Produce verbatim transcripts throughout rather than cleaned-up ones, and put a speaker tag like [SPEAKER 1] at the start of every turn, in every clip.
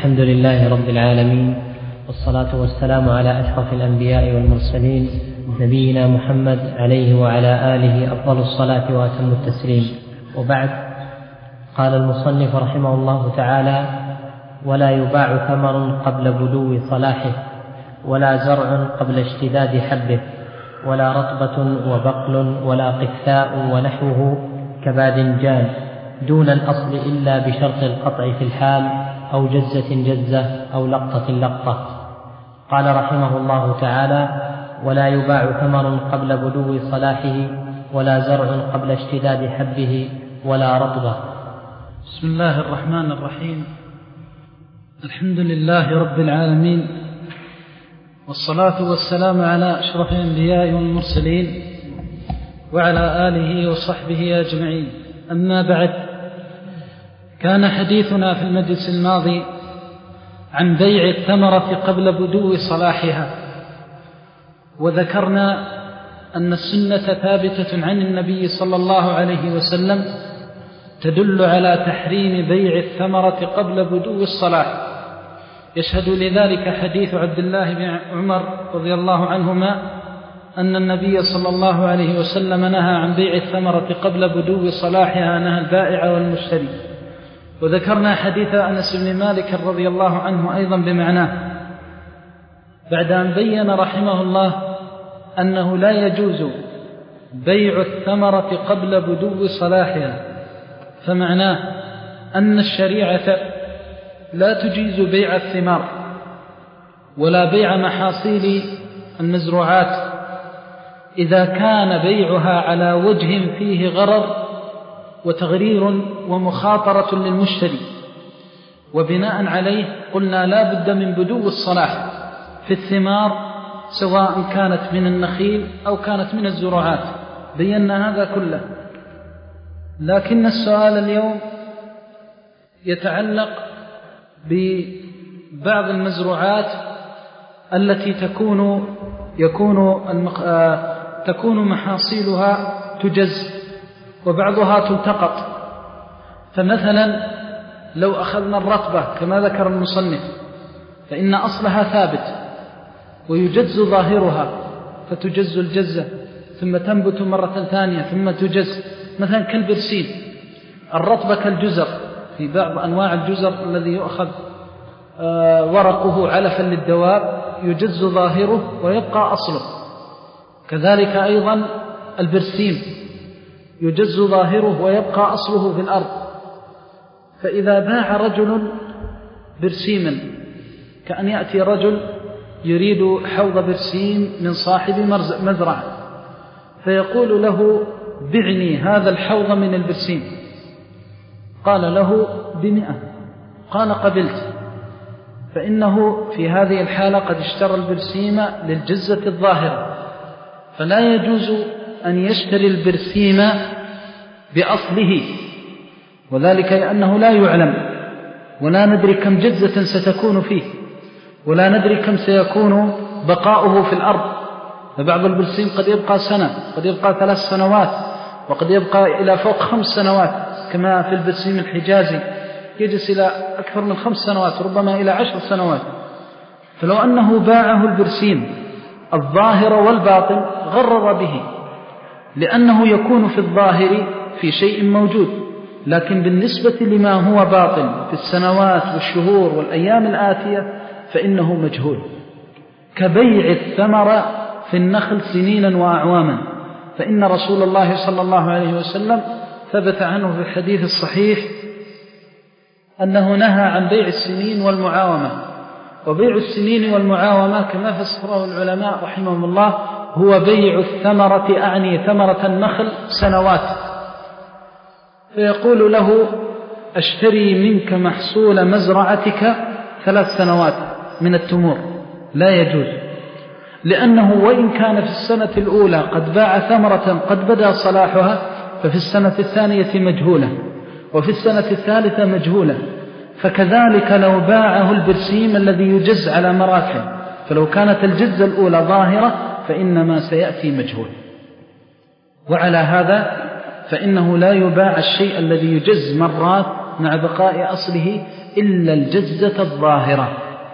[SPEAKER 1] الحمد لله رب العالمين، والصلاة والسلام على أشرف الأنبياء والمرسلين نبينا محمد عليه وعلى آله أفضل الصلاة وأتم التسليم. وبعد، قال المصنف رحمه الله تعالى: ولا يباع ثمر قبل بدو صلاحه، ولا زرع قبل اشتداد حبه، ولا رطبة وبقل ولا قثاء ونحوه كباذنجان دون الأصل إلا بشرط القطع في الحال، أو جزة جزة، أو لقطة لقطة. قال رحمه الله تعالى: ولا يباع ثمر قبل بدو صلاحه، ولا زرع قبل اشتداد حبه، ولا رطبة.
[SPEAKER 2] بسم الله الرحمن الرحيم. الحمد لله رب العالمين، والصلاة والسلام على أشرف الأنبياء والمرسلين وعلى آله وصحبه أجمعين. أما بعد، كان حديثنا في المجلس الماضي عن بيع الثمرة قبل بدو صلاحها، وذكرنا أن السنة ثابتة عن النبي صلى الله عليه وسلم تدل على تحريم بيع الثمرة قبل بدو الصلاح. يشهد لذلك حديث عبد الله بن عمر رضي الله عنهما أن النبي صلى الله عليه وسلم نهى عن بيع الثمرة قبل بدو صلاحها، نهى البائع والمشتري. وذكرنا حديث أنس بن مالك رضي الله عنه أيضا بمعناه، بعد أن بين رحمه الله أنه لا يجوز بيع الثمرة قبل بدو صلاحها، فمعناه أن الشريعة لا تجيز بيع الثمار ولا بيع محاصيل المزروعات إذا كان بيعها على وجه فيه غرر وتغرير ومخاطرة للمشتري. وبناء عليه قلنا لا بد من بدو الصلاح في الثمار، سواء كانت من النخيل أو كانت من الزروعات، بينا هذا كله. لكن السؤال اليوم يتعلق ببعض المزروعات التي تكون يكون المق... تكون محاصيلها تجز وبعضها تلتقط. فمثلا لو أخذنا الرطبة كما ذكر المصنف، فإن أصلها ثابت ويجز ظاهرها، فتجز الجزة ثم تنبت مرة ثانية ثم تجز، مثلا كالبرسيم. الرطبة كالجزر، في بعض أنواع الجزر الذي يؤخذ ورقه علفا للدواب يجز ظاهره ويبقى أصله. كذلك أيضا البرسيم يجز ظاهره ويبقى أصله في الأرض. فإذا باع رجل برسيما، كأن يأتي رجل يريد حوض برسيم من صاحب مزرعة، فيقول له: بعني هذا الحوض من البرسيم. قال له: بمئة. قال: قبلت. فإنه في هذه الحالة قد اشترى البرسيم للجزة الظاهرة، فلا يجوز أن يشتري البرسيم بأصله، وذلك لأنه لا يعلم، ولا ندري كم جزة ستكون فيه، ولا ندري كم سيكون بقاؤه في الأرض. فبعض البرسيم قد يبقى سنة، قد يبقى ثلاث سنوات، وقد يبقى إلى فوق خمس سنوات، كما في البرسيم الحجازي يجلس إلى أكثر من خمس سنوات، ربما إلى عشر سنوات. فلو أنه باعه البرسيم الظاهر والباطن غرر به، لأنه يكون في الظاهر في شيء موجود، لكن بالنسبة لما هو باطن في السنوات والشهور والأيام الآتية فإنه مجهول. كبيع الثمر في النخل سنينا وأعواما، فإن رسول الله صلى الله عليه وسلم ثبت عنه في الحديث الصحيح أنه نهى عن بيع السنين والمعاومة. وبيع السنين والمعاومة كما فسره العلماء رحمهم الله هو بيع الثمرة، أعني ثمرة النخل سنوات، فيقول له: أشتري منك محصول مزرعتك ثلاث سنوات من التمور. لا يجوز، لأنه وإن كان في السنة الأولى قد باع ثمرة قد بدأ صلاحها، ففي السنة الثانية مجهولة، وفي السنة الثالثة مجهولة. فكذلك لو باعه البرسيم الذي يجز على مراحل، فلو كانت الجزة الأولى ظاهرة فإنما سيأتي مجهول. وعلى هذا فإنه لا يباع الشيء الذي يجز مرات مع بقاء أصله إلا الجزة الظاهرة،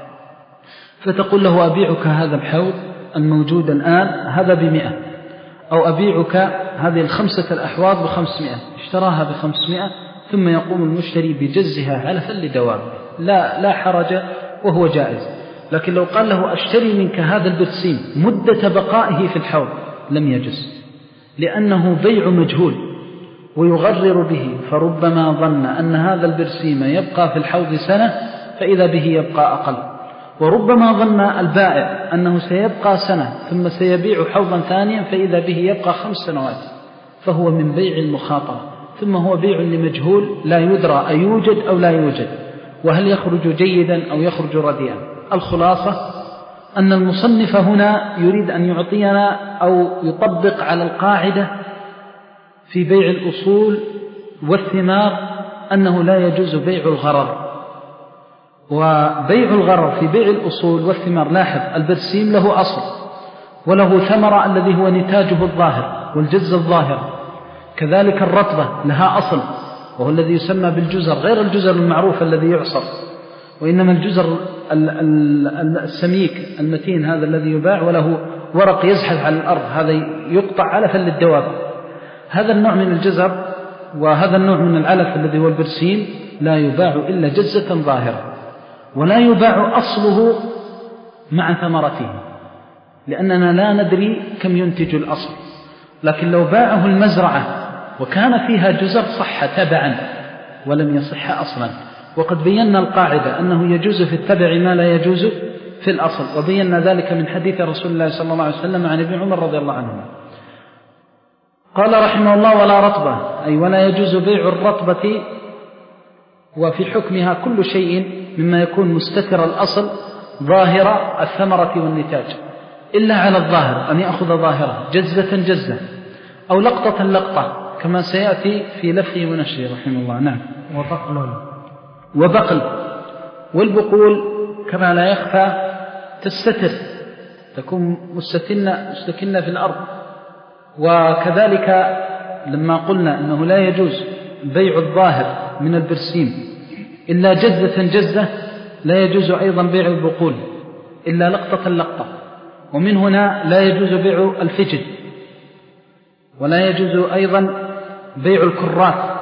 [SPEAKER 2] فتقول له أبيعك هذا الحوض الموجود الآن هذا بمئة، أو أبيعك هذه الخمسة الأحواض بخمسمائة، اشتراها بخمسمائة، ثم يقوم المشتري بجزها علفا لدوام، لا, لا حرج وهو جائز. لكن لو قال له أشتري منك هذا البرسيم مدة بقائه في الحوض لم يجز، لأنه بيع مجهول ويغرر به، فربما ظن أن هذا البرسيم يبقى في الحوض سنة فإذا به يبقى أقل، وربما ظن البائع أنه سيبقى سنة ثم سيبيع حوضا ثانيا فإذا به يبقى خمس سنوات، فهو من بيع المخاطرة، ثم هو بيع لمجهول لا يدرى أيوجد أو لا يوجد، وهل يخرج جيدا أو يخرج رديئا. الخلاصة أن المصنف هنا يريد أن يعطينا أو يطبق على القاعدة في بيع الأصول والثمار أنه لا يجوز بيع الغرر. وبيع الغرر في بيع الأصول والثمار، لاحظ البرسيم له أصل وله ثمرة الذي هو نتاجه الظاهر والجزة الظاهرة، كذلك الرطبة لها أصل وهو الذي يسمى بالجزر، غير الجزر المعروف الذي يعصر، وإنما الجزر السميك المتين هذا الذي يباع وله ورق يزحف على الأرض، هذا يقطع علفا للدواب. هذا النوع من الجزر وهذا النوع من العلف الذي هو البرسيم لا يباع إلا جزة ظاهرة، ولا يباع أصله مع ثمرته، لأننا لا ندري كم ينتج الأصل. لكن لو باعه المزرعة وكان فيها جزر صح تبعا ولم يصح أصلا. وقد بينا القاعدة أنه يجوز في التبع ما لا يجوز في الأصل، وبينا ذلك من حديث رسول الله صلى الله عليه وسلم عن ابن عمر رضي الله عنه. قال رحمه الله: ولا رطبة، أي ولا يجوز بيع الرطبة وفي حكمها كل شيء مما يكون مستتر الأصل ظاهرة الثمرة والنتاج، إلا على الظاهر أن يأخذ ظاهرة جزة جزة أو لقطة لقطة كما سيأتي في لفه ونشره رحمه الله. نعم.
[SPEAKER 1] وبقل
[SPEAKER 2] وبقل والبقول كما لا يخفى تستتر، تكون مستكنة مستكنة في الأرض. وكذلك لما قلنا أنه لا يجوز بيع الظاهر من البرسيم إلا جزة جزة، لا يجوز أيضا بيع البقول إلا لقطة لقطة. ومن هنا لا يجوز بيع الفجل، ولا يجوز أيضا بيع الكرات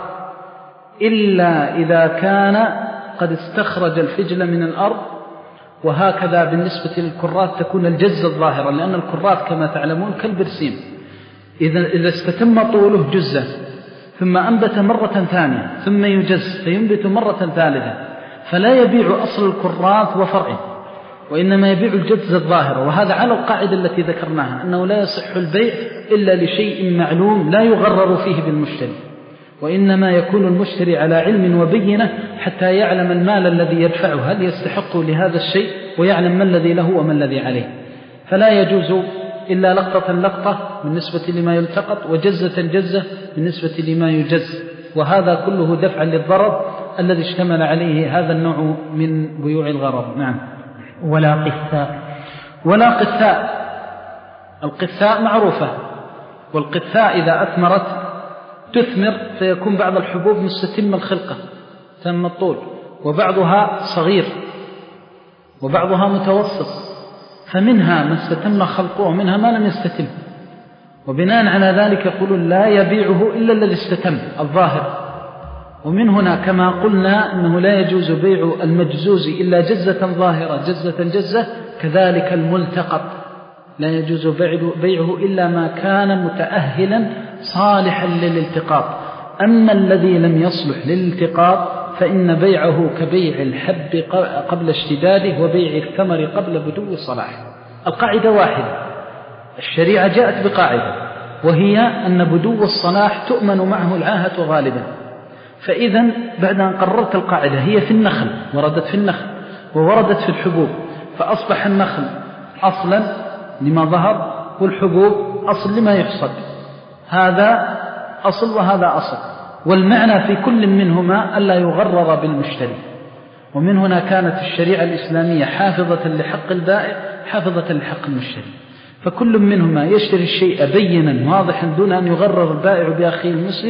[SPEAKER 2] إلا إذا كان قد استخرج الفجل من الأرض. وهكذا بالنسبة للكرات تكون الجزة الظاهرة، لأن الكرات كما تعلمون كالبرسيم، إذا إذا استتم طوله جزة ثم أنبت مرة ثانية ثم يجز فينبت مرة ثالثة، فلا يبيع أصل الكرات وفرعه، وإنما يبيع الجزة الظاهرة. وهذا على القاعدة التي ذكرناها أنه لا يصح البيع إلا لشيء معلوم لا يغرر فيه بالمشتري، وإنما يكون المشتري على علم وبينة حتى يعلم المال الذي يدفعه هل يستحق لهذا الشيء، ويعلم ما الذي له وما الذي عليه. فلا يجوز إلا لقطة لقطة بالنسبة لما يلتقط، وجزة جزة بالنسبة لما يجز، وهذا كله دفعا للضرر الذي اشتمل عليه هذا النوع من بيوع الغرر. نعم.
[SPEAKER 1] ولا قثاء.
[SPEAKER 2] ولا قثاء. القثاء معروفة، والقثاء إذا أثمرت تثمر فيكون بعض الحبوب مستتم الخلقة تم الطول، وبعضها صغير وبعضها متوسط، فمنها ما استتم خلقه ومنها ما لم يستتم، وبناء على ذلك يقولون لا يبيعه إلا الذي استتم الظاهر. ومن هنا كما قلنا أنه لا يجوز بيع المجزوز إلا جزة ظاهرة جزة جزة، كذلك الملتقط لا يجوز بيعه إلا ما كان متأهلا صالحا للالتقاط. أما الذي لم يصلح للالتقاط فإن بيعه كبيع الحب قبل اشتداده وبيع الثمر قبل بدو الصلاح. القاعدة واحدة، الشريعة جاءت بقاعدة، وهي أن بدو الصلاح تؤمن معه العاهة غالبا. فإذا بعد أن قررت القاعدة هي في النخل، وردت في النخل ووردت في الحبوب، فأصبح النخل أصلا لما ظهر والحبوب أصل لما يحصد، هذا أصل وهذا أصل، والمعنى في كل منهما ألا يغرر بالمشتري. ومن هنا كانت الشريعة الإسلامية حافظة لحق البائع حافظة لحق المشتري، فكل منهما يشتري الشيء بينا واضحا دون أن يغرر البائع بأخيه المسلم،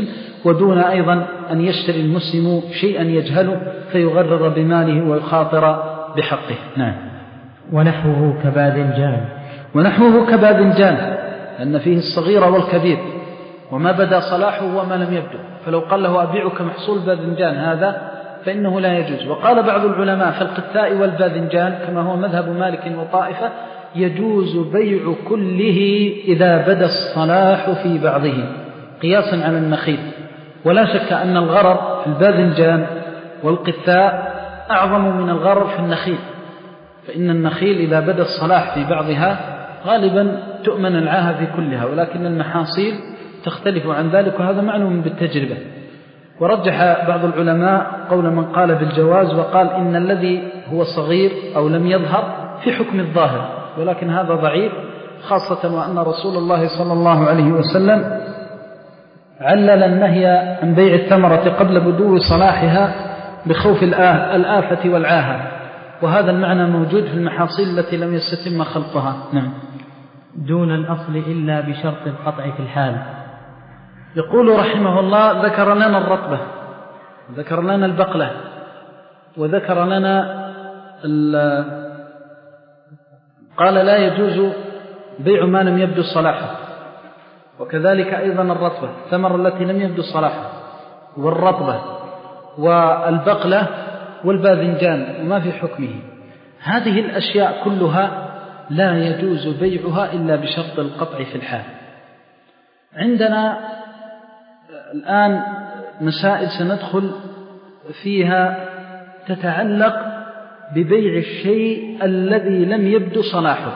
[SPEAKER 2] ودون أيضا أن يشتري المسلم شيئا يجهله فيغرر بماله ويخاطر بحقه. نعم.
[SPEAKER 1] ونحوه كباذنجان.
[SPEAKER 2] ونحوه كباذنجان لأن فيه الصغير والكبير وما بدا صلاحه وما لم يبدو، فلو قال له أبيعك محصول باذنجان هذا فإنه لا يجوز. وقال بعض العلماء في القثاء والباذنجان كما هو مذهب مالك وطائفة يجوز بيع كله إذا بدا الصلاح في بعضه قياسا على النخيل. ولا شك أن الغرر في الباذنجان والقثاء أعظم من الغرر في النخيل، فإن النخيل إذا بدا الصلاح في بعضها غالبا تؤمن العاهة في كلها، ولكن المحاصيل تختلف عن ذلك، وهذا معلوم بالتجربة. ورجح بعض العلماء قول من قال بالجواز وقال إن الذي هو صغير أو لم يظهر في حكم الظاهر، ولكن هذا ضعيف، خاصة وأن رسول الله صلى الله عليه وسلم علل النهي عن بيع الثمرة قبل بدو صلاحها بخوف الآفة والعاهة، وهذا المعنى موجود في المحاصيل التي لم يستتم خلقها. نعم.
[SPEAKER 1] دون الأصل إلا بشرط القطع في الحال.
[SPEAKER 2] يقول رحمه الله ذكر لنا الرطبة، ذكر لنا البقلة، وذكر لنا قال لا يجوز بيع ما لم يبدو صلاحه، وكذلك أيضا الرطبة الثمر التي لم يبدو صلاحه، والرطبة والبقلة والباذنجان وما في حكمه. هذه الأشياء كلها لا يجوز بيعها إلا بشرط القطع في الحال. عندنا الآن مسائل سندخل فيها تتعلق ببيع الشيء الذي لم يبدو صلاحه.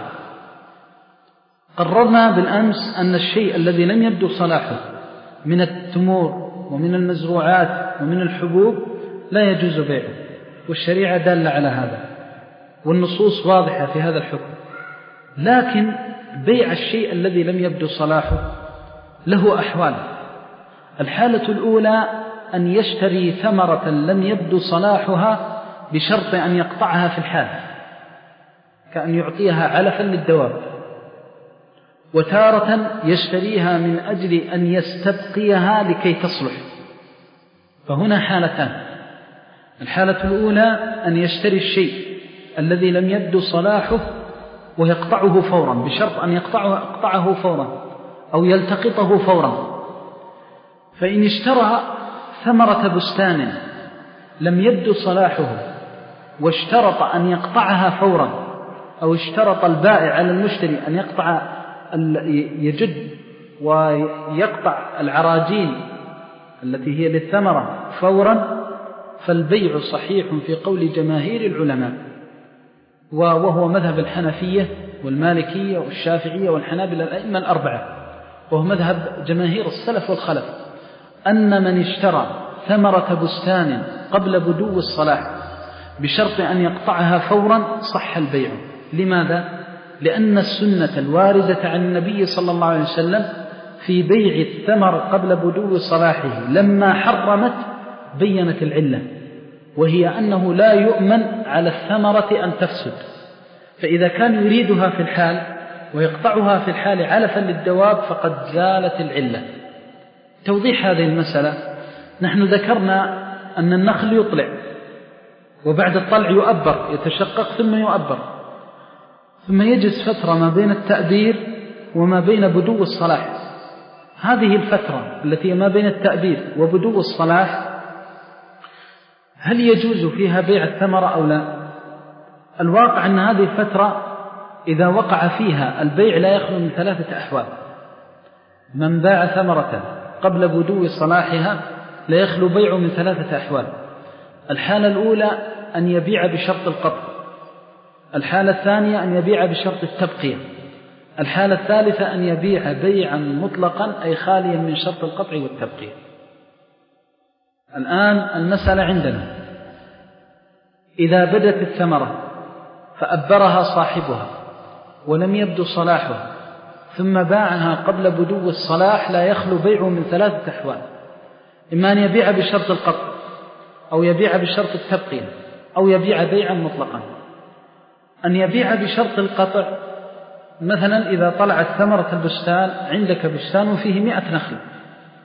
[SPEAKER 2] قررنا بالأمس أن الشيء الذي لم يبدو صلاحه من التمور ومن المزروعات ومن الحبوب لا يجوز بيعه، والشريعة دالة على هذا، والنصوص واضحة في هذا الحكم. لكن بيع الشيء الذي لم يبدو صلاحه له أحوال. الحالة الأولى أن يشتري ثمرة لم يبدو صلاحها بشرط أن يقطعها في الحال، كأن يعطيها علفا للدواب، وتارة يشتريها من أجل أن يستبقيها لكي تصلح. فهنا حالتان. الحالة الأولى أن يشتري الشيء الذي لم يبدو صلاحه ويقطعه فورا بشرط أن يقطعه, يقطعه فورا أو يلتقطه فورا. فإن اشترى ثمرة بستان لم يبدو صلاحه واشترط أن يقطعها فورا، أو اشترط البائع على المشتري أن يقطع يجد ويقطع العراجين التي هي للثمرة فورا، فالبيع صحيح في قول جماهير العلماء، وهو مذهب الحنفية والمالكية والشافعية والحنابلة الأئمة الأربعة، وهو مذهب جماهير السلف والخلف، أن من اشترى ثمرة بستان قبل بدو الصلاح بشرط أن يقطعها فورا صح البيع. لماذا؟ لأن السنة الواردة عن النبي صلى الله عليه وسلم في بيع الثمر قبل بدو صلاحه لما حرمت بينت العلة، وهي أنه لا يؤمن على الثمرة أن تفسد، فإذا كان يريدها في الحال ويقطعها في الحال علفا للدواب فقد زالت العلة. توضيح هذه المسألة، نحن ذكرنا أن النخل يطلع وبعد الطلع يؤبر، يتشقق ثم يؤبر، ثم يجلس فترة ما بين التأبير وما بين بدو الصلاح. هذه الفترة التي ما بين التأبير وبدو الصلاح هل يجوز فيها بيع الثمرة أو لا؟ الواقع أن هذه الفترة إذا وقع فيها البيع لا يخلو من ثلاثة أحوال. من باع ثمرة قبل بدو صلاحها لا يخلو بيع من ثلاثة أحوال. الحالة الأولى أن يبيع بشرط القطع، الحالة الثانية أن يبيع بشرط التبقية، الحالة الثالثة أن يبيع بيعا مطلقا أي خاليا من شرط القطع والتبقية. الآن المسألة عندنا إذا بدت الثمرة فأبرها صاحبها ولم يبدو صلاحها ثم باعها قبل بدو الصلاح لا يخلو بيعه من ثلاثة أحوال: إما أن يبيع بشرط القطع، أو يبيع بشرط التبقية، أو يبيع بيعا مطلقا. أن يبيع بشرط القطع مثلا إذا طلعت ثمرة البستان، عندك بستان فيه مئة نخل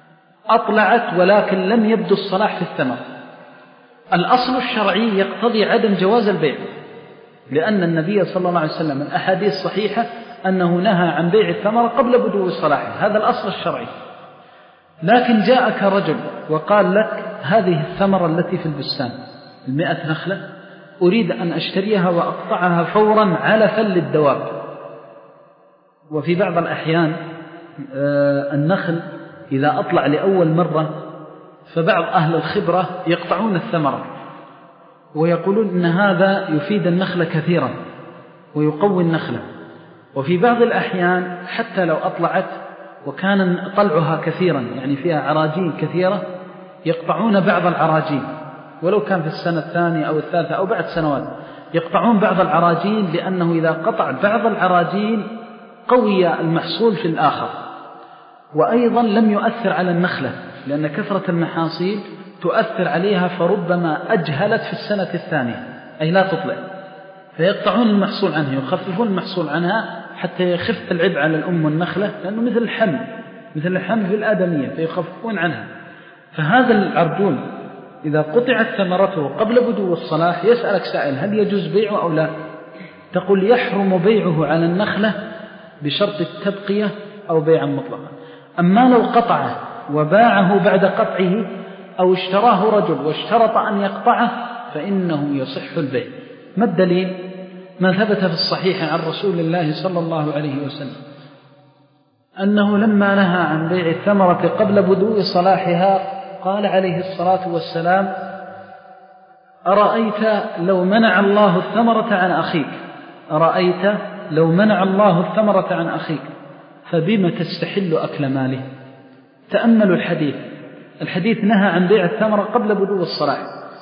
[SPEAKER 2] أطلعت ولكن لم يبدو الصلاح في الثمر، الأصل الشرعي يقتضي عدم جواز البيع، لأن النبي صلى الله عليه وسلم من أحاديث صحيحة أنه نهى عن بيع الثمر قبل بدو صلاحه، هذا الأصل الشرعي. لكن جاءك رجل وقال لك هذه الثمرة التي في البستان المئة نخلة أريد أن أشتريها وأقطعها فورا علفا للدواب. وفي بعض الأحيان النخل إذا أطلع لأول مرة فبعض أهل الخبرة يقطعون الثمرة ويقولون إن هذا يفيد النخلة كثيرا ويقوي النخلة. وفي بعض الأحيان حتى لو أطلعت وكان طلعها كثيرا يعني فيها عراجين كثيرة يقطعون بعض العراجين ولو كان في السنة الثانية أو الثالثة أو بعد سنوات، يقطعون بعض العراجين لأنه إذا قطع بعض العراجين قوي المحصول في الآخر، وأيضا لم يؤثر على النخلة لأن كثرة المحاصيل تؤثر عليها فربما أجهلت في السنة الثانية أي لا تطلع، فيقطعون المحصول عنها يخففون المحصول عنها حتى يخف العبء على الأم والنخلة، لأنه مثل الحمل مثل الحمل في الآدمية فيخففون عنها. فهذا العرجون إذا قطعت ثمرته قبل بدو الصلاح يسألك سائل هل يجوز بيعه أو لا؟ تقول يحرم بيعه على النخلة بشرط التبقية أو بيعا مطلقا. أما لو قطعه وباعه بعد قطعه أو اشتراه رجل واشترط أن يقطعه فإنه يصح البيع. ما الدليل؟ ما ثبت في الصحيح عن رسول الله صلى الله عليه وسلم أنه لما نهى عن بيع الثمرة قبل بدو صلاحها قال عليه الصلاة والسلام أرأيت لو منع الله الثمرة عن أخيك أرأيت لو منع الله الثمرة عن أخيك فبما تستحل أكل ماله. تأملوا الحديث، الحديث نهى عن بيع الثمرة قبل بدو الصلاح،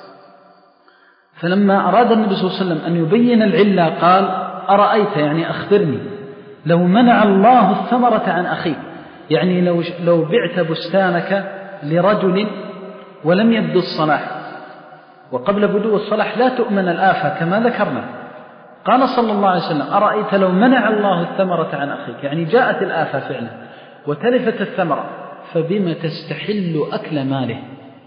[SPEAKER 2] فلما أراد النبي صلى الله عليه وسلم أن يبين العلة قال أرأيت يعني أخبرني لو منع الله الثمرة عن أخيك، يعني لو, لو بعت بستانك لرجل ولم يبدو الصلاح وقبل بدو الصلاح لا تؤمن الآفة كما ذكرنا، قال صلى الله عليه وسلم أرأيت لو منع الله الثمرة عن أخيك، يعني جاءت الآفة فعلا وتلفت الثمرة فبما تستحل أكل ماله.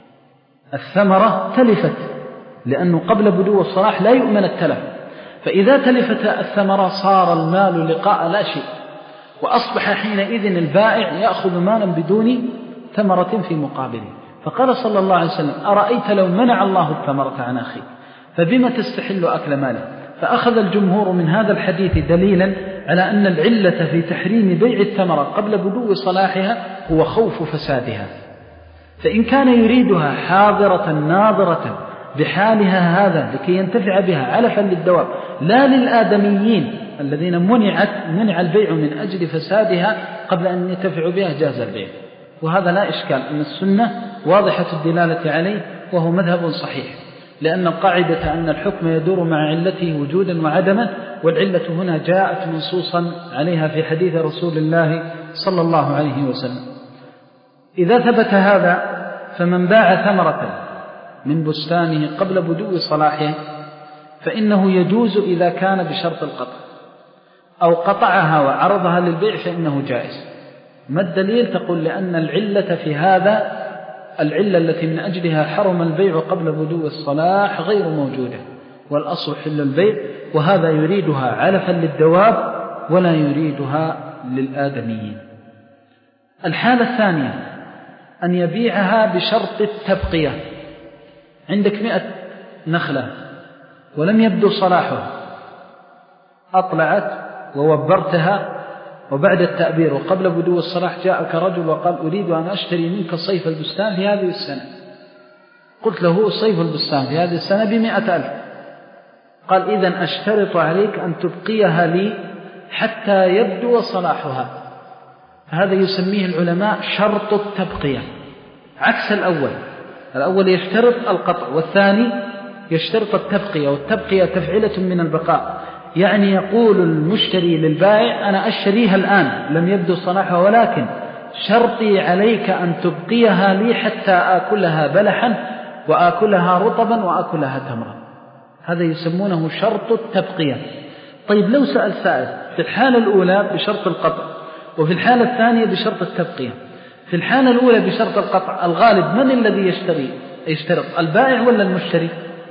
[SPEAKER 2] الثمرة تلفت لأنه قبل بدو الصلاح لا يؤمن التلف، فإذا تلفت الثمرة صار المال لقاء لا شيء، وأصبح حينئذ البائع يأخذ مالا بدون ثمرة في مقابله. فقال صلى الله عليه وسلم أرأيت لو منع الله الثمرة عن أخيك فبما تستحل أكل ماله. فأخذ الجمهور من هذا الحديث دليلا على أن العلة في تحريم بيع الثمرة قبل بدو صلاحها هو خوف فسادها، فإن كان يريدها حاضرة ناظرة بحالها هذا لكي ينتفع بها علفا للدواب لا للآدميين الذين منعت منع البيع من أجل فسادها قبل أن ينتفعوا بها جاز البيع. وهذا لا إشكال أن السنة واضحة الدلالة عليه وهو مذهب صحيح، لأن القاعدة أن الحكم يدور مع علته وجودا وعدما، والعلة هنا جاءت منصوصا عليها في حديث رسول الله صلى الله عليه وسلم. إذا ثبت هذا فمن باع ثمرة من بستانه قبل بدو صلاحه فإنه يجوز إذا كان بشرط القطع، أو قطعها وعرضها للبيع فإنه جائز. ما الدليل؟ تقول لأن العلة في هذا العلة التي من أجلها حرم البيع قبل بدو الصلاح غير موجودة، والأصل حل البيع، وهذا يريدها علفا للدواب ولا يريدها للآدميين. الحالة الثانية أن يبيعها بشرط التبقية. عندك مئة نخلة ولم يبدو صلاحها، أطلعت ووبرتها وبعد التأبير وقبل بدو الصلاح جاءك رجل وقال أريد أن أشتري منك صيف البستان في هذه السنة. قلت له صيف البستان في هذه السنة بمئة ألف. قال إذن أشترط عليك أن تبقيها لي حتى يبدو صلاحها. هذا يسميه العلماء شرط التبقية، عكس الأول. الأول يشترط القطع والثاني يشترط التبقية، والتبقية تفعيلة من البقاء، يعني يقول المشتري للبائع أنا أشتريها الآن لم يبدو صلاحها، ولكن شرطي عليك أن تبقيها لي حتى آكلها بلحا وآكلها رطبا وآكلها تمرا. هذا يسمونه شرط التبقية. طيب لو سأل سائل في الحالة الأولى بشرط القطع وفي الحالة الثانية بشرط التبقية، في الحالة الأولى بشرط القطع الغالب من الذي يشتري يشترط البائع ولا المشتري؟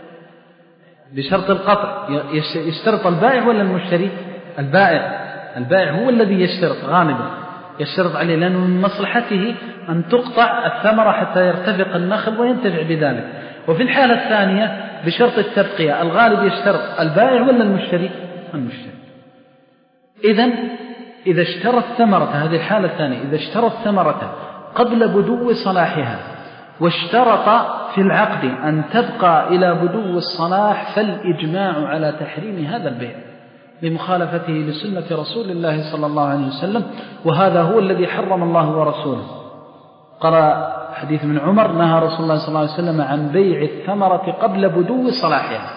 [SPEAKER 2] بشرط القطع يشترط البائع ولا المشتري؟ البائع. البائع هو الذي يشترط غالبا، يشترط عليه، لأنه من مصلحته أن تقطع الثمرة حتى يرتفق النخل وينتفع بذلك. وفي الحالة الثانية بشرط التبقية الغالب يشترط البائع ولا المشتري؟ المشتري. إذن إذا اشترى الثمرة، هذه الحالة الثانية، إذا اشترى الثمرة قبل بدو صلاحها واشترط في العقد أن تبقى إلى بدو الصلاح فالإجماع على تحريم هذا البيع لمخالفته لسنة رسول الله صلى الله عليه وسلم، وهذا هو الذي حرم الله ورسوله. قال حديث من عمر: نهى رسول الله صلى الله عليه وسلم عن بيع الثمرة قبل بدو صلاحها،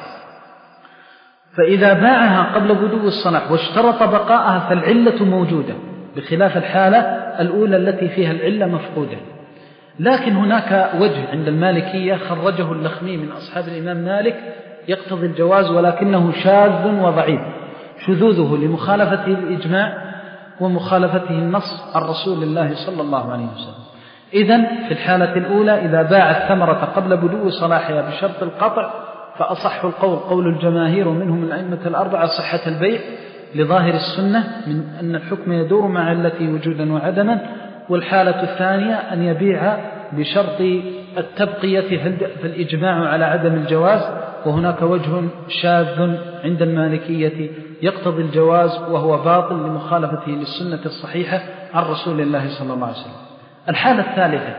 [SPEAKER 2] فإذا باعها قبل بدو الصلاح واشترط بقاءها فالعلة موجودة، بخلاف الحالة الأولى التي فيها العلة مفقودة. لكن هناك وجه عند المالكية خرجه اللخمي من أصحاب الإمام مالك يقتضي الجواز، ولكنه شاذ وضعيف، شذوذه لمخالفته الإجماع ومخالفته النص عن رسول الله صلى الله عليه وسلم. إذن في الحالة الأولى إذا باع الثمرة قبل بدو صلاحها بشرط القطع فأصح القول قول الجماهير ومنهم الأئمة الأربعة صحة البيع لظاهر السنة من أن الحكم يدور مع التي وجودا وعدما. والحالة الثانية أن يبيع بشرط التبقية فالإجماع على عدم الجواز، وهناك وجه شاذ عند المالكية يقتضي الجواز وهو باطل لمخالفته للسنة الصحيحة عن رسول الله صلى الله عليه وسلم. الحالة الثالثة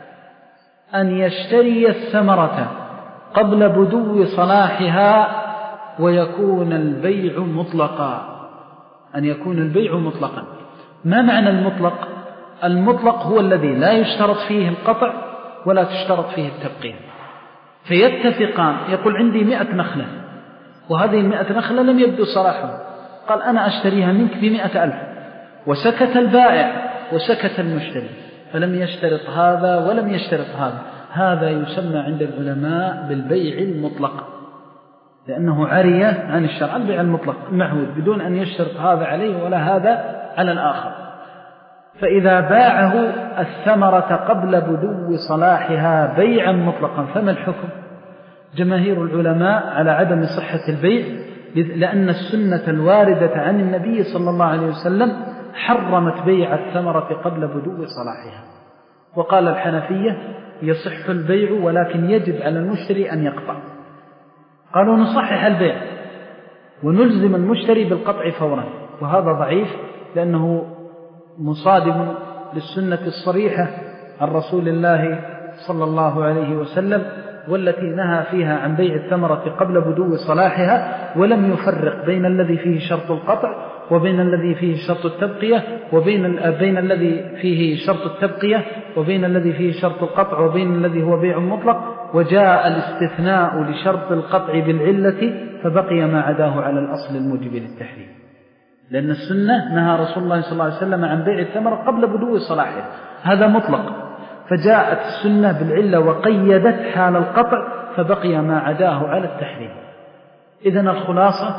[SPEAKER 2] أن يشتري الثمرة قبل بدو صلاحها ويكون البيع مطلقا. أن يكون البيع مطلقا. ما معنى المطلق؟ المطلق هو الذي لا يشترط فيه القطع ولا تشترط فيه التبقية، فيتفقان. يقول عندي مئة نخلة وهذه المئة نخلة لم يبدو صلاحها، قال أنا أشتريها منك بمئة ألف، وسكت البائع وسكت المشتري، فلم يشترط هذا ولم يشترط هذا. هذا يسمى عند العلماء بالبيع المطلق، لأنه عري عن الشرع. البيع المطلق المعهود بدون أن يشترط هذا عليه ولا هذا على الآخر. فإذا باعه الثمرة قبل بدو صلاحها بيعا مطلقا فما الحكم؟ جماهير العلماء على عدم صحة البيع، لأن السنة الواردة عن النبي صلى الله عليه وسلم حرمت بيع الثمرة قبل بدو صلاحها. وقال الحنفية يصح البيع ولكن يجب على المشتري أن يقطع. قالوا نصحح البيع ونلزم المشتري بالقطع فورا، وهذا ضعيف لأنه مصادم للسنة الصريحة عن رسول الله صلى الله عليه وسلم، والتي نهى فيها عن بيع الثمرة قبل بدو صلاحها، ولم يفرق بين الذي فيه شرط القطع وبين الذي فيه شرط التبقية، وبين بين الذي فيه شرط التبقية وبين الذي فيه شرط القطع وبين الذي هو بيع مطلق. وجاء الاستثناء لشرط القطع بالعلة فبقي ما عداه على الأصل الموجب للتحريم، لأن السنة نهى رسول الله صلى الله عليه وسلم عن بيع الثمرة قبل بدو صلاحها، هذا مطلق، فجاءت السنة بالعلة وقيدت حال القطع فبقي ما عداه على التحريم. إذن الخلاصة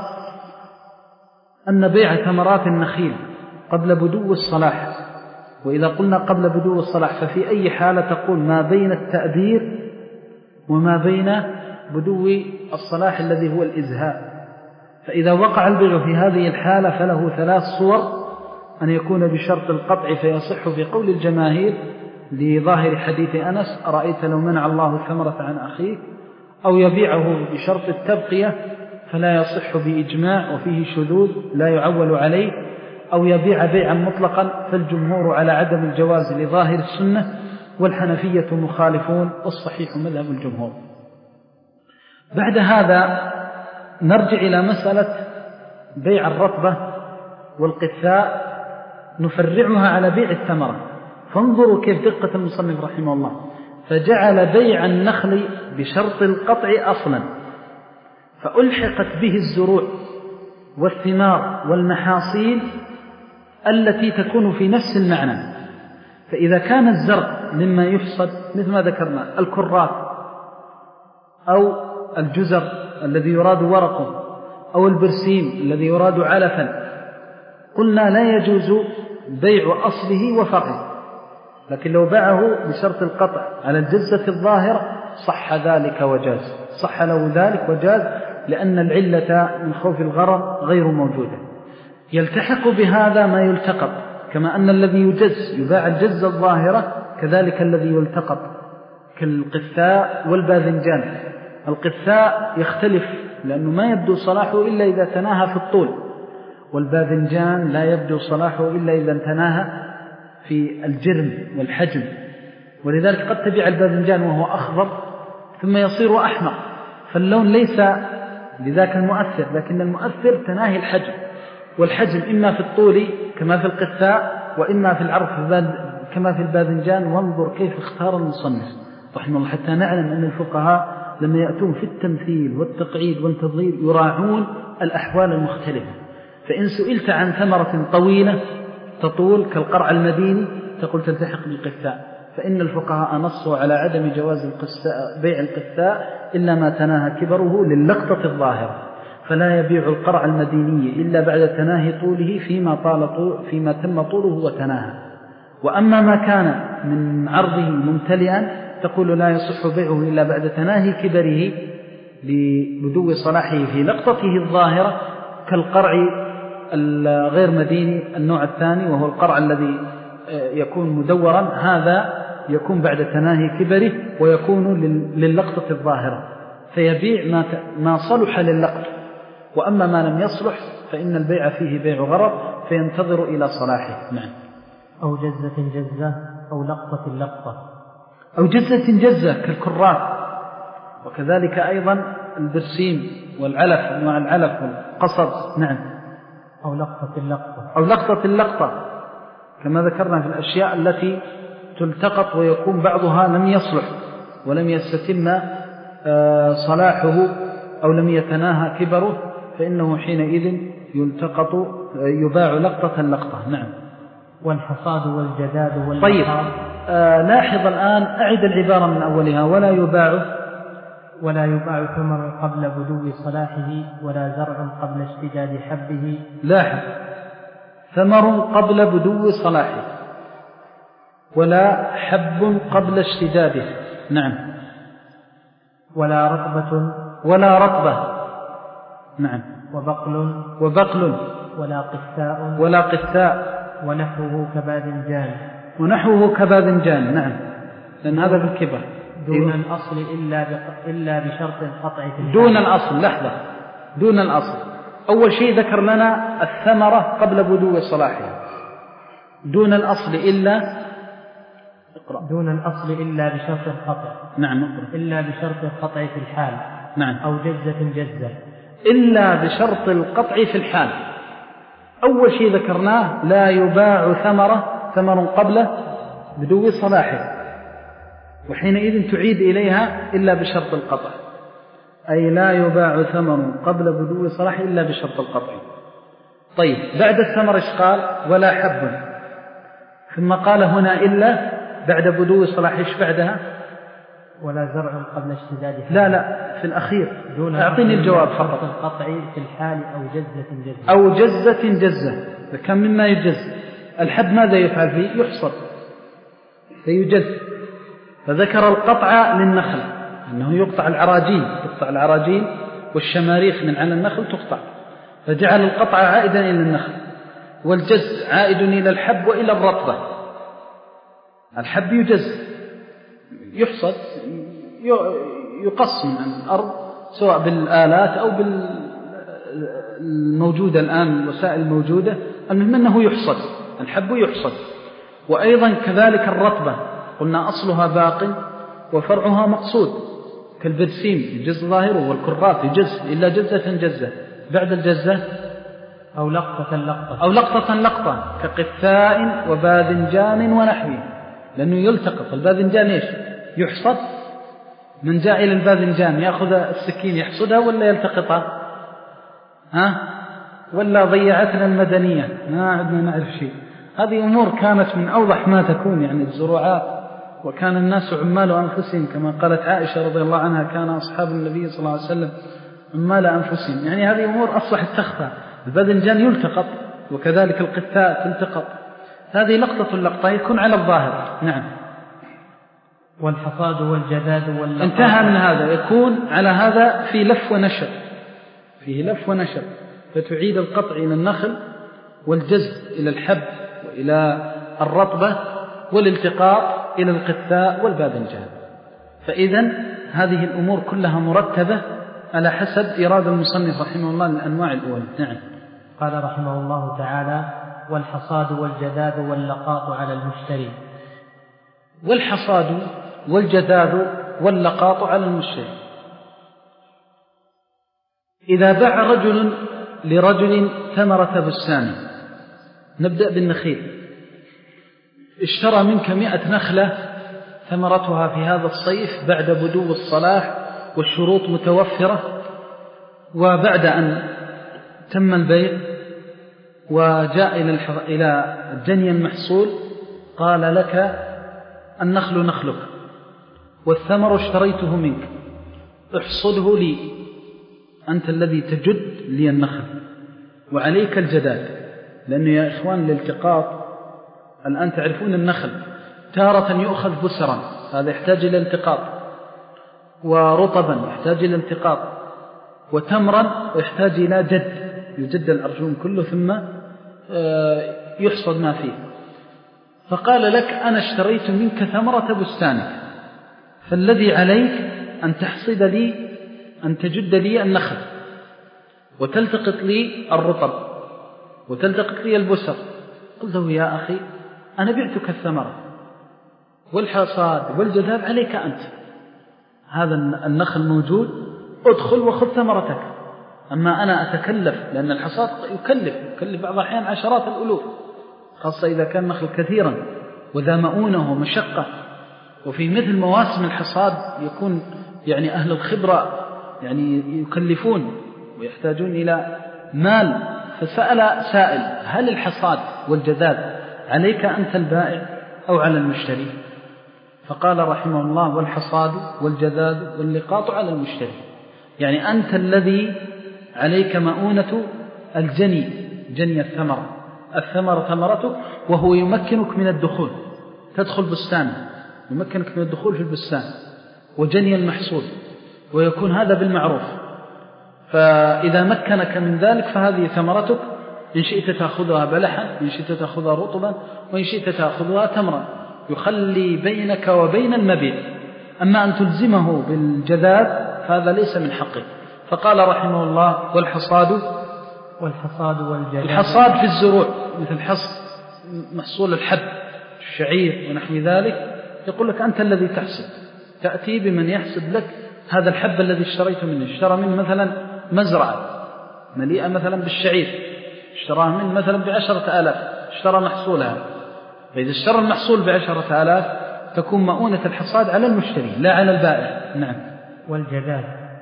[SPEAKER 2] أن بيع ثمرات النخيل قبل بدو الصلاح، وإذا قلنا قبل بدو الصلاح ففي أي حالة تقول ما بين التأبير وما بين بدو الصلاح الذي هو الإزهاء. فإذا وقع البيع في هذه الحالة فله ثلاث صور: أن يكون بشرط القطع فيصح في قول الجماهير لظاهر حديث أنس أرأيت لو منع الله الثمرة عن أخيك، أو يبيعه بشرط التبقية فلا يصح بإجماع وفيه شذوذ لا يعول عليه، أو يبيع بيعا مطلقا فالجمهور على عدم الجواز لظاهر السنة، والحنفية مخالفون والصحيح مذهب الجمهور. بعد هذا نرجع إلى مسألة بيع الرطبة والقثاء، نفرعها على بيع الثمرة. فانظروا كيف دقة المصنف رحمه الله، فجعل بيع النخل بشرط القطع أصلا، فألحقت به الزروع والثمار والمحاصيل التي تكون في نفس المعنى. فإذا كان الزرع مما يحصد مثل ما ذكرنا الكرات أو الجزر الذي يراد ورقه أو البرسيم الذي يراد علفا، قلنا لا يجوز بيع أصله وفرعه، لكن لو باعه بشرط القطع على الجزة الظاهرة صح ذلك وجاز، صح له ذلك وجاز، لأن العلة من خوف الغرر غير موجودة. يلتحق بهذا ما يلتقط، كما أن الذي يجز يباع الجزة الظاهرة كذلك الذي يلتقط كالقثاء والباذنجان. القثاء يختلف لأنه ما يبدو صلاحه إلا إذا تناهى في الطول، والباذنجان لا يبدو صلاحه إلا إذا تناهى في الجرم والحجم، ولذلك قد تبيع الباذنجان وهو أخضر ثم يصير أحمر، فاللون ليس لذاك المؤثر، لكن المؤثر تناهي الحجم، والحجم إما في الطول كما في القثاء وإما في العرض كما في الباذنجان. وانظر كيف اختار المصنف رحمه الله حتى نعلم أن الفقهاء لما يأتون في التمثيل والتقعيد والتضليل يراعون الأحوال المختلفة. فإن سئلت عن ثمرة طويلة تطول كالقرع المديني تقول تلتحق بالقثاء، فإن الفقهاء نصوا على عدم جواز بيع القثاء إلا ما تناهى كبره للقطة الظاهرة، فلا يبيع القرع المديني إلا بعد تناهي طوله فيما, طال طول فيما تم طوله وتناهى. وأما ما كان من عرضه ممتلئا تقول لا يصح بيعه إلا بعد تناهي كبره لبدو صلاحه في لقطته الظاهرة كالقرع الغير مديني النوع الثاني، وهو القرع الذي يكون مدورا، هذا يكون بعد تناهي كبره ويكون للقطة الظاهرة، فيبيع ما صلح للقط. وأما ما لم يصلح فإن البيع فيه بيع غرر فينتظر إلى صلاحه. نعم.
[SPEAKER 1] أو جزة جزة أو لقطة لقطة.
[SPEAKER 2] أو جزة جزة كالكرات، وكذلك أيضا البرسيم والعلف أنواع العلف والقصب. نعم.
[SPEAKER 1] أو لقطة اللقطة.
[SPEAKER 2] أو لقطة اللقطة كما ذكرنا في الأشياء التي تلتقط ويكون بعضها لم يصلح ولم يستتم صلاحه أو لم يتناهى كبره، فإنه حينئذ يلتقط يباع لقطة لقطة. نعم.
[SPEAKER 1] والحصاد والجداد والمحار.
[SPEAKER 2] طيب آه لاحظ الآن أعد العبارة من أولها. ولا يباع
[SPEAKER 1] ولا يباع ثمر قبل بدو صلاحه ولا زرع قبل اشتداد حبه.
[SPEAKER 2] لاحظ ثمر قبل بدو صلاحه ولا حب قبل اشتداده. نعم.
[SPEAKER 1] ولا رطبة
[SPEAKER 2] ولا رطبة. نعم.
[SPEAKER 1] وبقل
[SPEAKER 2] وبقل
[SPEAKER 1] ولا قثاء
[SPEAKER 2] ولا قثاء
[SPEAKER 1] ونحوه كباذنجان.
[SPEAKER 2] ونحوه كباذنجان. نعم، لأن هذا بالكبر
[SPEAKER 1] دون الأصل إلا إلا بشرط القطع في الحال.
[SPEAKER 2] دون الأصل. لحظة، دون الأصل. أول شيء ذكر لنا الثمرة قبل بدو صلاحها. دون الأصل إلا اقرأ.
[SPEAKER 1] دون الأصل إلا بشرط القطع.
[SPEAKER 2] نعم اقرأ.
[SPEAKER 1] إلا بشرط القطع في الحال.
[SPEAKER 2] نعم.
[SPEAKER 1] أو جزة جزة.
[SPEAKER 2] إلا بشرط القطع في الحال. أول شيء ذكرناه لا يباع ثمرة ثمر قبل بدو صلاحه، وحينئذ تعيد إليها إلا بشرط القطع، أي لا يباع ثمر قبل بدو صلاحه إلا بشرط القطع. طيب بعد الثمر إيش قال؟ ولا حب، ثم قال هنا إلا بعد بدو صلاحه إيش بعدها؟
[SPEAKER 1] ولا زرع قبل اشتداد حب.
[SPEAKER 2] لا لا في الأخير أعطيني الجواب فقط.
[SPEAKER 1] القطع في الحال أو جزة جزة.
[SPEAKER 2] أو جزة جزة. كم مما يجز الحب ماذا يفعل فيه؟ يحصد فيجز. فذكر القطع للنخل أنه يقطع العراجين، تقطع العراجين والشماريخ من على النخل تقطع، فجعل القطع عائدا إلى النخل، والجز عائد إلى الحب وإلى الرطبة. الحب يجز يحصد يقص من الأرض سواء بالآلات أو بالموجودة الآن الوسائل الموجودة، المهم أنه يحصد، الحب يحصد. وأيضا كذلك الرطبة قلنا أصلها باق وفرعها مقصود كالبرسيم يجز ظاهره، والكرات يجز إلا جزة جزة. بعد الجزة
[SPEAKER 1] أو لقطة لقطة.
[SPEAKER 2] أو لقطة لقطة كقثاء وباذنجان ونحوه، لأنه يلتقط. الباذنجان إيش؟ يحصد. من جاء إلى الباذنجان يأخذ السكين يحصدها ولا يلتقطها؟ ها؟ ولا ضيعتنا المدنية ما عدنا نعرف شيء. هذه أمور كانت من أوضح ما تكون، يعني الزروعات، وكان الناس عمال أنفسهم كما قالت عائشة رضي الله عنها كان أصحاب النبي صلى الله عليه وسلم عمال أنفسهم. يعني هذه أمور أصبحت تخفى. الباذنجان يلتقط وكذلك القثاء تلتقط. هذه لقطة اللقطة يكون على الظاهر. نعم.
[SPEAKER 1] والحصاد والجذاذ واللقاط
[SPEAKER 2] انتهى من هذا، يكون على هذا في لف ونشر، فيه لف ونشر، فتعيد القطع إلى النخل والجز إلى الحب وإلى الرطبة والالتقاط إلى القثاء والباذنجان. فإذا هذه الأمور كلها مرتبة على حسب إرادة المصنف رحمه الله للأنواع الأولى. نعم.
[SPEAKER 1] قال رحمه الله تعالى: والحصاد والجذاذ واللقاط على المشتري.
[SPEAKER 2] والحصاد والجذاذ واللقاط على المشتري، إذا باع رجل لرجل ثمرة بستان، نبدأ بالنخيل، اشترى منك مئة نخلة ثمرتها في هذا الصيف بعد بدو الصلاح والشروط متوفرة، وبعد أن تم البيع وجاء إلى جني المحصول قال لك: النخل نخلك والثمر اشتريته منك، احصده لي، أنت الذي تجد لي النخل وعليك الجداد. لأنه يا إخوان الالتقاط الآن تعرفون النخل تارة يؤخذ بسرا، هذا يحتاج إلى التقاط، ورطبا يحتاج إلى التقاط، وتمرا يحتاج إلى جد، يجد الأرجون كله ثم يحصد ما فيه. فقال لك: أنا اشتريت منك ثمرة بستانك، فالذي عليك أن تحصد لي، أن تجد لي النخل وتلتقط لي الرطب وتلتقط لي البسر. قلت له: يا أخي أنا بعتك الثمرة والحصاد والجذاب عليك أنت، هذا النخل موجود، ادخل وخذ ثمرتك. أما أنا أتكلف، لأن الحصاد يكلف يكلف بعض الأحيان عشرات الألوف، خاصة إذا كان نخل كثيرا وذا مؤونة ومشقة. وفي مثل مواسم الحصاد يكون يعني أهل الخبرة يعني يكلفون ويحتاجون إلى مال. فسأل سائل: هل الحصاد والجذاب عليك أنت البائع أو على المشتري؟ فقال رحمه الله: والحصاد والجذاب واللقاط على المشتري، يعني أنت الذي عليك مؤونة الجني، جني الثمرة، الثمرة ثمرته، وهو يمكنك من الدخول، تدخل بستان يمكنك من الدخول في البستان، وجني المحصول، ويكون هذا بالمعروف. فإذا مكنك من ذلك فهذه ثمرتك، إن شئت تأخذها بلحا، إن شئت تأخذها رطبا، وإن شئت تأخذها تمرا، يخلي بينك وبين المبيع. أما أن تلزمه بالجذاب فهذا ليس من حقه. فقال رحمه الله: والحصاد
[SPEAKER 1] والحصاد والجذاب.
[SPEAKER 2] الحصاد في الزروع مثل حصد محصول الحب، الشعير ونحو ذلك، يقول لك: أنت الذي تحسد، تأتي بمن يحسد لك هذا الحب الذي اشتريته منه. اشترى منه مثلا مزرعة مليئة مثلا بالشعير، اشتراه منه مثلا بعشرة آلاف، اشترى محصولها. فإذا اشترى المحصول بعشرة آلاف تكون مؤونة الحصاد على المشتري لا على البائع. نعم.
[SPEAKER 1] والجذاب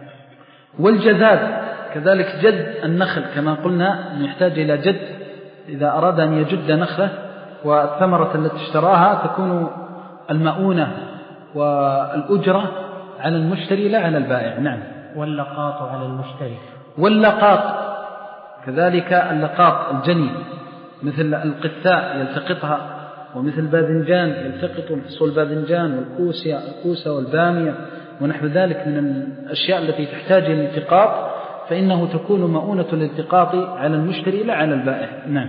[SPEAKER 2] والجذاب كذلك، جد النخل كما قلنا يحتاج إلى جد، إذا أراد أن يجد نخلة، والثمرة التي اشتراها تكون المؤونة والأجرة على المشتري لا على البائع. نعم.
[SPEAKER 1] واللقاط على المشتري.
[SPEAKER 2] واللقاط كذلك، اللقاط الجني مثل القثاء يلتقطها، ومثل باذنجان يلتقط محصول باذنجان والكوسة الكوسة والبامية ونحو ذلك من الأشياء التي تحتاج إلى الالتقاط، فإنه تكون مؤونة الالتقاط على المشتري لا على البائع. نعم.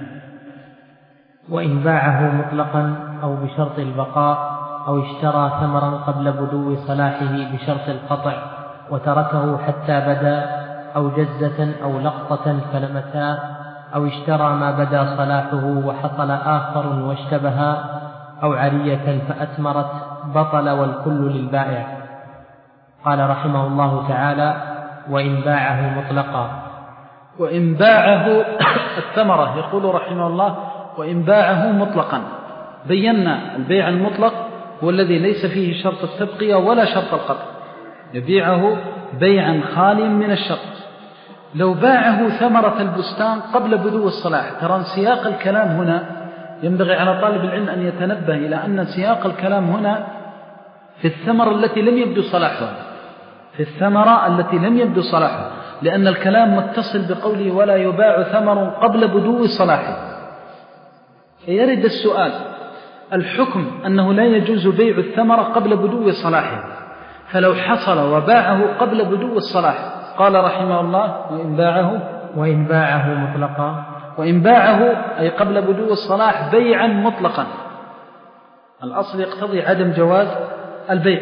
[SPEAKER 1] وإن باعه مطلقا أو بشرط البقاء، أو اشترى ثمرا قبل بدو صلاحه بشرط القطع وتركه حتى بدا، أو جزة أو لقطة فلمتا، أو اشترى ما بدا صلاحه وحصل آخر واشتبها، أو عرية فأثمرت، بطل والكل للبائع. قال رحمه الله تعالى: وإن باعه مطلقا.
[SPEAKER 2] وإن باعه الثمرة، يقول رحمه الله: وإن باعه مطلقا. بينا البيع المطلق هو الذي ليس فيه شرط التبقية ولا شرط القطع، يبيعه بيعا خاليا من الشرط. لو باعه ثمرة البستان قبل بدو الصلاح، ترى سياق الكلام هنا ينبغي على طالب العلم أن يتنبه إلى أن سياق الكلام هنا في الثمرة التي لم يبدو صلاحها، في الثمرة التي لم يبدو صلاحها، لأن الكلام متصل بقوله: ولا يباع ثمر قبل بدو صلاحه. يرد السؤال: الحكم أنه لا يجوز بيع الثمرة قبل بدو صلاحها، فلو حصل وباعه قبل بدو الصلاح، قال رحمه الله: وإن باعه
[SPEAKER 1] وإن باعه مطلقا
[SPEAKER 2] وإن باعه أي قبل بدو الصلاح بيعا مطلقا. الأصل يقتضي عدم جواز البيع،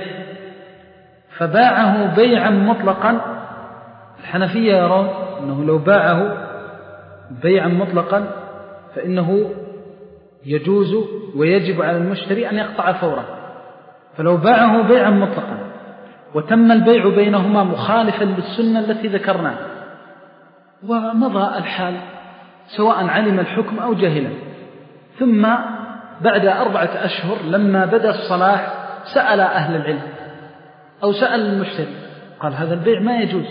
[SPEAKER 2] فباعه بيعا مطلقا. الحنفية يرون أنه لو باعه بيعا مطلقا فإنه يجوز ويجب على المشتري أن يقطع فورا. فلو باعه بيعا مطلقا وتم البيع بينهما مخالفا للسنة التي ذكرناها ومضى الحال سواء علم الحكم أو جهله، ثم بعد أربعة أشهر لما بدأ الصلاح سأل أهل العلم أو سأل المشتري قال: هذا البيع ما يجوز،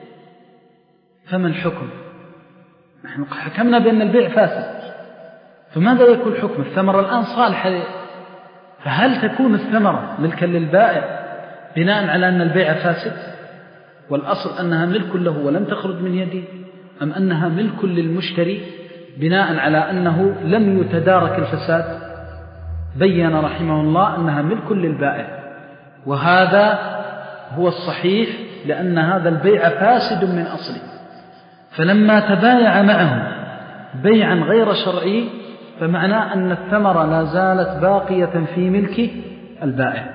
[SPEAKER 2] فما الحكم؟ نحن حكمنا بأن البيع فاسد، فماذا يكون الحكم؟ الثمرة الآن صالحة، فهل تكون الثمرة ملكا للبائع بناء على أن البيع فاسد والأصل أنها ملك له ولم تخرج من يده، أم أنها ملك للمشتري بناء على أنه لم يتدارك الفساد؟ بيّن رحمه الله أنها ملك للبائع، وهذا هو الصحيح لأن هذا البيع فاسد من أصله. فلما تبايع معه بيعا غير شرعي فمعناه أن الثمرة لا زالت باقية في ملك البائع،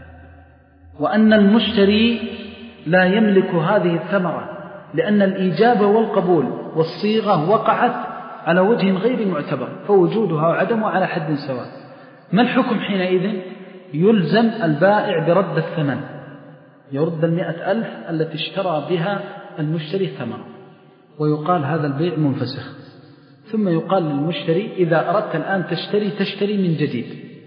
[SPEAKER 2] وأن المشتري لا يملك هذه الثمرة، لأن الإيجاب والقبول والصيغة وقعت على وجه غير معتبر، فوجودها وعدمها على حد سواء. ما الحكم حينئذ؟ يلزم البائع برد الثمن، يرد المئة ألف التي اشترى بها المشتري الثمرة، ويقال هذا البيع منفسخ. ثم يقال للمشتري: إذا أردت الآن تشتري تشتري من جديد.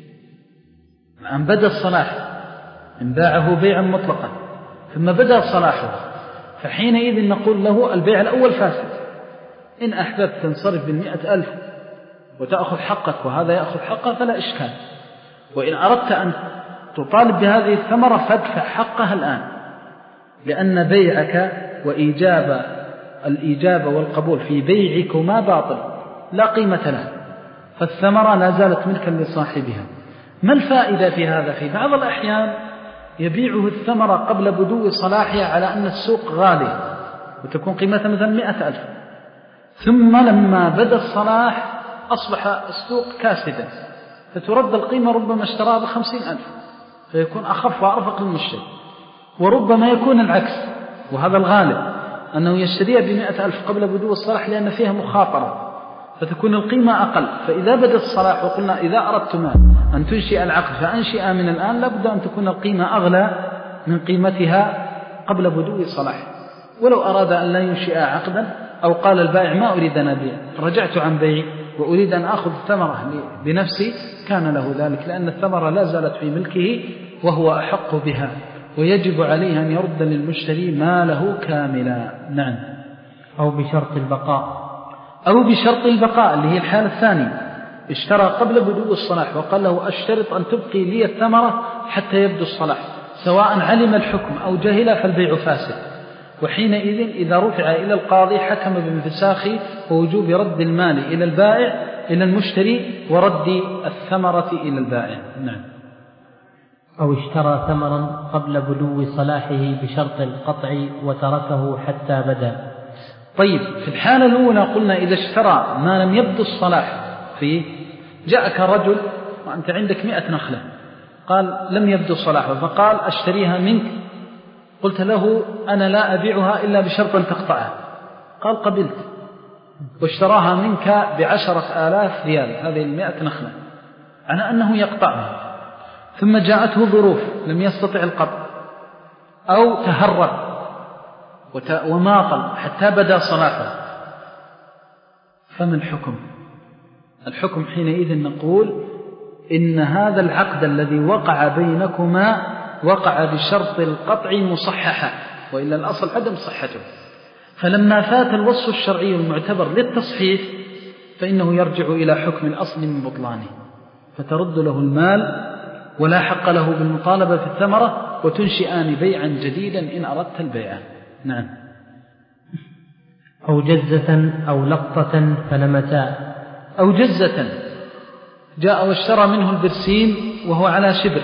[SPEAKER 2] الآن بدأ الصلاح، إن باعه بيعا مطلقا ثم بدأ صلاحه، فحينئذ نقول له: البيع الأول فاسد، إن أحببت تنصرف بالمئة ألف وتأخذ حقك وهذا يأخذ حقه فلا إشكال، وإن أردت أن تطالب بهذه الثمرة فادفع حقها الآن، لأن بيعك وإيجاب الإجابة والقبول في بيعكما باطل لا قيمة له، فالثمرة لا زالت ملكا لصاحبها. ما الفائدة في هذا؟ في بعض الأحيان يبيعه الثمرة قبل بدو صلاحها على أن السوق غالي وتكون قيمتها مثلا مئة ألف، ثم لما بدأ الصلاح أصبح السوق كاسدا، فترد القيمة، ربما اشتراها بخمسين ألف فيكون أخف وأرفق للمشتري. وربما يكون العكس، وهذا الغالب أنه يشتريها بمئة ألف قبل بدو الصلاح لأن فيها مخاطرة، فتكون القيمة أقل. فإذا بدأ الصلاح وقلنا: إذا أردتما أن تنشئ العقد فأنشئها من الآن، لابد أن تكون القيمة أغلى من قيمتها قبل بدو الصلاح. ولو أراد أن لا ينشئ عقدا أو قال البائع: ما أريد أن أبيع، رجعت عن بيعي وأريد أن أخذ الثمرة بنفسي، كان له ذلك، لأن الثمرة لا زالت في ملكه وهو أحق بها، ويجب عليه أن يرد للمشتري ماله كاملا. نعم.
[SPEAKER 1] أو بشرط البقاء
[SPEAKER 2] أو بشرط البقاء اللي هي الحالة الثانية، اشترى قبل بدو الصلاح وقال له: أشترط أن تبقي لي الثمرة حتى يبدو الصلاح، سواء علم الحكم أو جهل فالبيع فاسد. وحينئذ إذا رفع إلى القاضي حكم بانفساخ ووجوب رد المال إلى البائع إلى المشتري ورد الثمرة إلى البائع. نعم.
[SPEAKER 1] أو اشترى ثمرا قبل بدو صلاحه بشرط القطع وتركه حتى بدا.
[SPEAKER 2] طيب، في الحالة الأولى قلنا إذا اشترى ما لم يبدو الصلاح فيه، جاءك رجل وأنت عندك مئة نخلة، قال: لم يبدو صلاحه، فقال: أشتريها منك. قلت له: أنا لا أبيعها إلا بشرط أن تقطعها. قال: قبلت، واشتراها منك بعشرة آلاف ريال، هذه المئة نخلة، على أنه يقطعها. ثم جاءته ظروف لم يستطع القطع أو تهرب وماطل حتى بدا صلاحه، فما الحكم؟ الحكم حينئذ نقول: إن هذا العقد الذي وقع بينكما وقع بشرط القطع مصححا، وإلا الأصل عدم صحته. فلما فات الوصف الشرعي المعتبر للتصحيح فإنه يرجع إلى حكم الأصل من بطلانه، فترد له المال ولا حق له بالمطالبة في الثمرة، وتنشئان بيعا جديدا إن أردت البيع. نعم.
[SPEAKER 1] أو جزة أو لقطة فلمتا.
[SPEAKER 2] أو جزة جاء واشترى منه البرسيم وهو على شبر،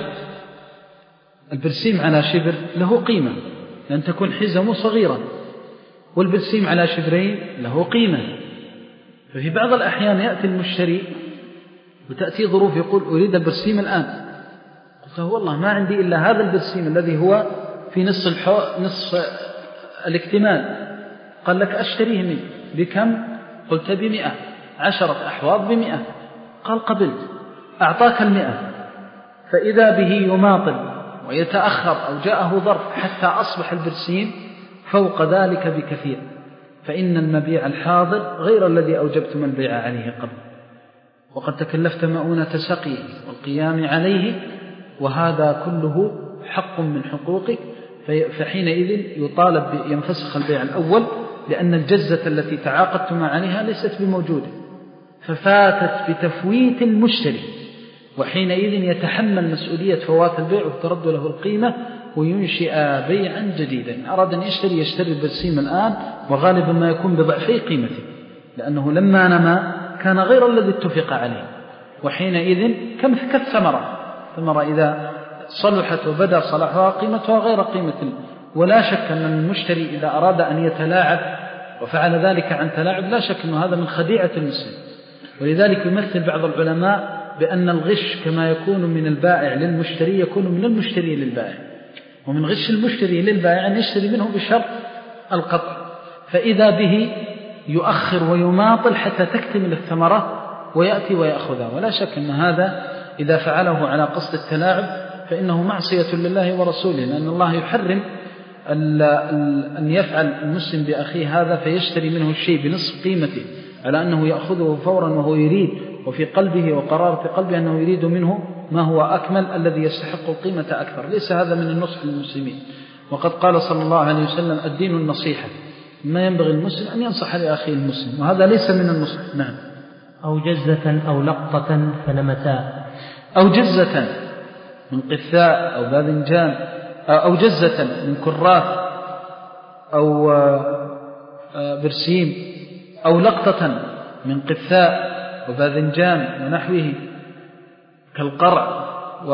[SPEAKER 2] البرسيم على شبر له قيمة لأن تكون حزمه صغيرة، والبرسيم على شبرين له قيمة. ففي بعض الأحيان يأتي المشتري وتأتي ظروف يقول أريد البرسيم الآن، قلت له والله ما عندي إلا هذا البرسيم الذي هو في نصف, الحو... نصف الاكتمال. قال لك أشتريه منه بكم؟ قلت بمئة، عشرة أحواض بمئة. قال قبلت، أعطاك المئة، فإذا به يماطل ويتأخر أو جاءه ظرف حتى أصبح البرسيم فوق ذلك بكثير، فإن المبيع الحاضر غير الذي أوجبتم البيع عليه قبل، وقد تكلفت مؤونة سقيه والقيام عليه، وهذا كله حق من حقوقك، فحينئذ يطالب ينفسخ البيع الأول، لأن الجزة التي تعاقدتم عليها ليست بموجودة، ففاتت بتفويت المشتري، وحينئذ يتحمل مسؤولية فوات البيع وترد له القيمة وينشئ بيعا جديدا. إن أراد أن يشتري يشتري البرسيم الآن، وغالبا ما يكون بضعفي قيمته، لأنه لما نما كان غير الذي اتفق عليه، وحينئذ كم كالثمرة، ثمرة إذا صلحت وبدأ صلاحها قيمتها غير قيمة. ولا شك أن المشتري إذا أراد أن يتلاعب وفعل ذلك عن تلاعب لا شك أن هذا من خديعة المسلم. ولذلك يمثل بعض العلماء بأن الغش كما يكون من البائع للمشتري يكون من المشتري للبائع، ومن غش المشتري للبائع أن يشتري منه بشرط القطع، فإذا به يؤخر ويماطل حتى تكتمل الثمرة ويأتي ويأخذها. ولا شك أن هذا إذا فعله على قصد التلاعب فإنه معصية لله ورسوله، لأن الله يحرم أن يفعل المسلم بأخيه هذا فيشتري منه الشيء بنصف قيمته على أنه يأخذه فورا وهو يريد، وفي قلبه وقرار في قلبه أنه يريد منه ما هو أكمل الذي يستحق القيمة أكثر. ليس هذا من النصح للمسلمين، وقد قال صلى الله عليه وسلم الدين النصيحة، ما ينبغي المسلم أن ينصح لأخيه المسلم، وهذا ليس من النصح. نعم.
[SPEAKER 1] أو جزة أو لقطة فنمتا،
[SPEAKER 2] أو جزة من قثاء أو باذنجان، أو جزة من كراث أو برسيم، أو لقطة من قثاء وباذنجان ونحوه كالقرع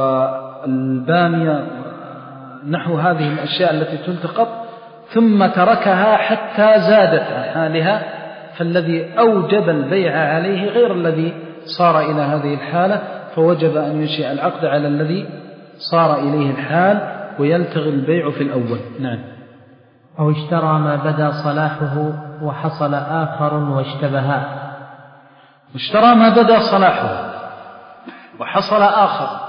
[SPEAKER 2] والبامية نحو هذه الأشياء التي تلتقط، ثم تركها حتى زادت عن حالها، فالذي أوجب البيع عليه غير الذي صار إلى هذه الحالة، فوجب أن ينشئ العقد على الذي صار إليه الحال ويلتغي البيع في الأول. نعم.
[SPEAKER 1] أو اشترى ما بدا صلاحه وحصل آخر واشتبها،
[SPEAKER 2] اشترى ما بدا صلاحه وحصل آخر،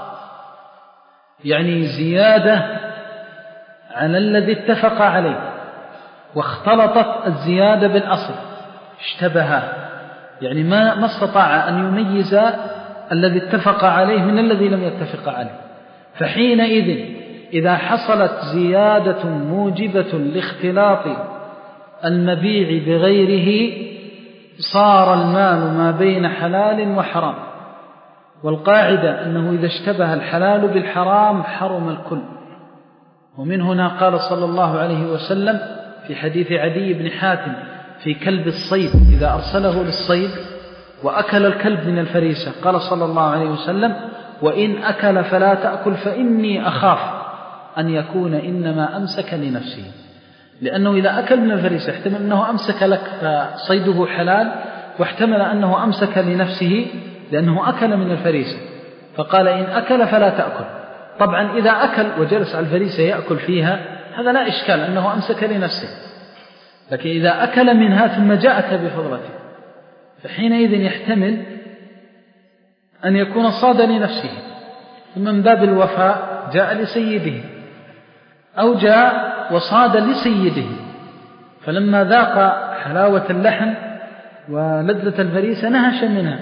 [SPEAKER 2] يعني زيادة على الذي اتفق عليه، واختلطت الزيادة بالأصل، اشتبها، يعني ما ما استطاع أن يميز الذي اتفق عليه من الذي لم يتفق عليه. فحينئذ إذا حصلت زيادة موجبة لاختلاط المبيع بغيره صار المال ما بين حلال وحرام، والقاعدة أنه إذا اشتبه الحلال بالحرام حرم الكل. ومن هنا قال صلى الله عليه وسلم في حديث عدي بن حاتم في كلب الصيد إذا أرسله للصيد وأكل الكلب من الفريسة، قال صلى الله عليه وسلم وإن أكل فلا تأكل فإني أخاف أن يكون إنما أمسك لنفسه، لأنه إذا أكل من الفريسة احتمل أنه أمسك لك فصيده حلال، واحتمل أنه أمسك لنفسه لأنه أكل من الفريسة، فقال إن أكل فلا تأكل. طبعا إذا أكل وجلس على الفريسة يأكل فيها هذا لا إشكال أنه أمسك لنفسه، لكن إذا أكل منها ثم جاءك بفضلته فحينئذ يحتمل أن يكون صاد لنفسه ثم من باب الوفاء جاء لسيده، أو جاء وصاد لسيده، فلما ذاق حلاوة اللحم ولذة الفريسة نهش منها،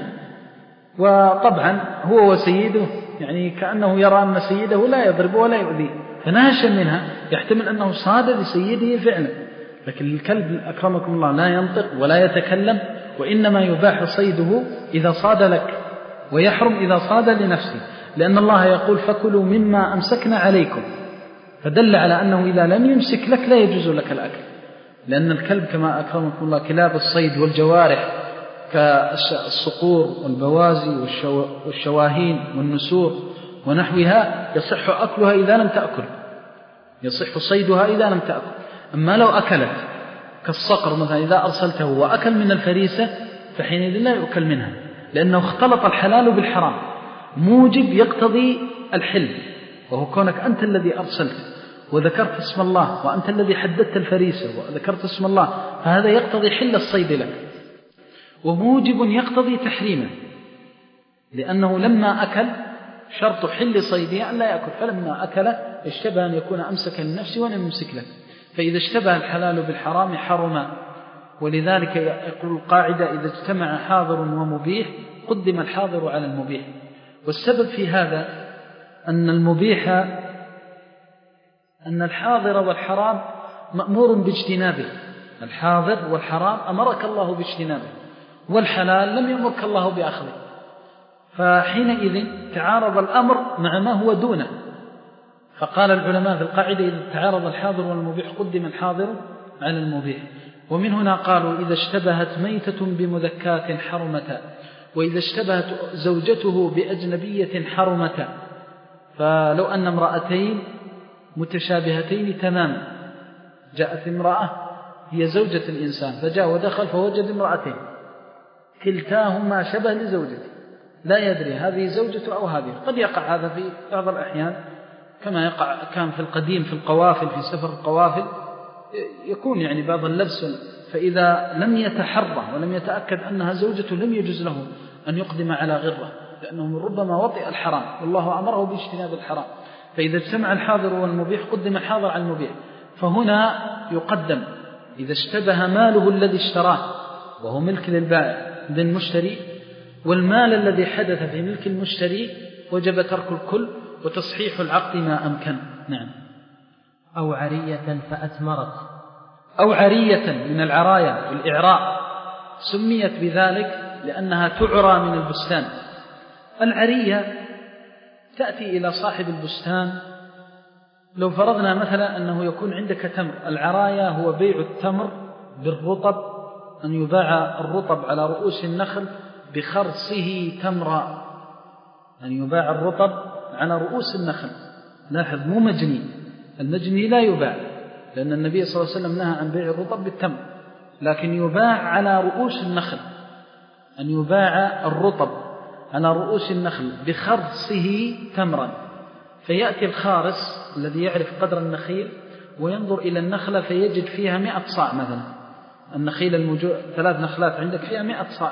[SPEAKER 2] وطبعا هو وسيده يعني كأنه يرى أن سيده لا يضرب ولا يؤذيه فنهش منها، يحتمل أنه صاد لسيده فعلا. لكن الكلب أكرمكم الله لا ينطق ولا يتكلم، وإنما يباح صيده إذا صاد لك ويحرم إذا صاد لنفسه، لأن الله يقول فكلوا مما أمسكنا عليكم، فدل على أنه إذا لم يمسك لك لا يجوز لك الأكل، لأن الكلب كما أكرمكم الله كلاب الصيد والجوارح كالصقور والبوازي والشواهين والنسور ونحوها يصح أكلها إذا لم تأكل، يصح صيدها إذا لم تأكل. أما لو أكلت كالصقر مثلا إذا أرسلته وأكل من الفريسة فحينئذ لا يؤكل منها، لأنه اختلط الحلال بالحرام، موجب يقتضي الحل، وهو كونك أنت الذي أرسلت وذكرت اسم الله وأنت الذي حددت الفريسة وذكرت اسم الله، فهذا يقتضي حل الصيد لك، وموجب يقتضي تحريمه، لأنه لما أكل شرط حل صيده أن لا يأكل، فلما أكل اشتبه أن يكون أمسك للنفس ولم يمسك له، فإذا اشتبه الحلال بالحرام حرم. ولذلك يقول القاعدة: إذا اجتمع حاضر ومبيح قدم الحاضر على المبيح. والسبب في هذا أن المبيح أن الحاضر والحرام مأمور باجتنابه، الحاضر والحرام أمرك الله باجتنابه، والحلال لم يأمرك الله بأخذه، فحينئذ تعارض الأمر مع ما هو دونه. فقال العلماء في القاعدة: إذا تعارض الحاضر والمبيح قدم الحاضر على المبيح. ومن هنا قالوا: إذا اشتبهت ميتة بمذكاة حرمتا، وإذا اشتبهت زوجته بأجنبية حرمتا. فلو أن امرأتين متشابهتين تماما، جاءت امرأة هي زوجة الإنسان فجاء ودخل فوجد امرأتين كلتاهما شبه لزوجته، لا يدري هذه زوجته أو هذه. قد يقع هذا في بعض الأحيان، كما يقع كان في القديم في القوافل، في سفر القوافل يكون يعني بعض اللبس، فإذا لم يتحرى ولم يتأكد أنها زوجته لم يجوز له أن يقدم على غرة، لأنه من ربما وطئ الحرام والله أمره باجتناب الحرام. فإذا اجتمع الحاضر والمبيح قدم الحاضر على المبيح. فهنا يقدم إذا اشتبه ماله الذي اشتراه وهو ملك للبائع للمشتري، والمال الذي حدث في ملك المشتري، وجب ترك الكل وتصحيح العقد ما أمكن. نعم.
[SPEAKER 1] أو عرية فأثمرت،
[SPEAKER 2] أو عرية من العراية والإعراء، سميت بذلك لأنها تعرى من البستان. العرية تأتي إلى صاحب البستان، لو فرضنا مثلا أنه يكون عندك تمر. العراية هو بيع التمر بالرطب، أن يباع الرطب على رؤوس النخل بخرصه تمرا، أن يباع الرطب على رؤوس النخل. لاحظ، مو مجني، المجني لا يباع، لأن النبي صلى الله عليه وسلم نهى عن بيع الرطب بالتمر، لكن يباع على رؤوس النخل، أن يباع الرطب على رؤوس النخل بخرصه تمرا. فيأتي الخارص الذي يعرف قدر النخيل وينظر إلى النخلة فيجد فيها مئة صاع مثلا، النخيل الموجود ثلاث نخلات عندك فيها مئة صاع،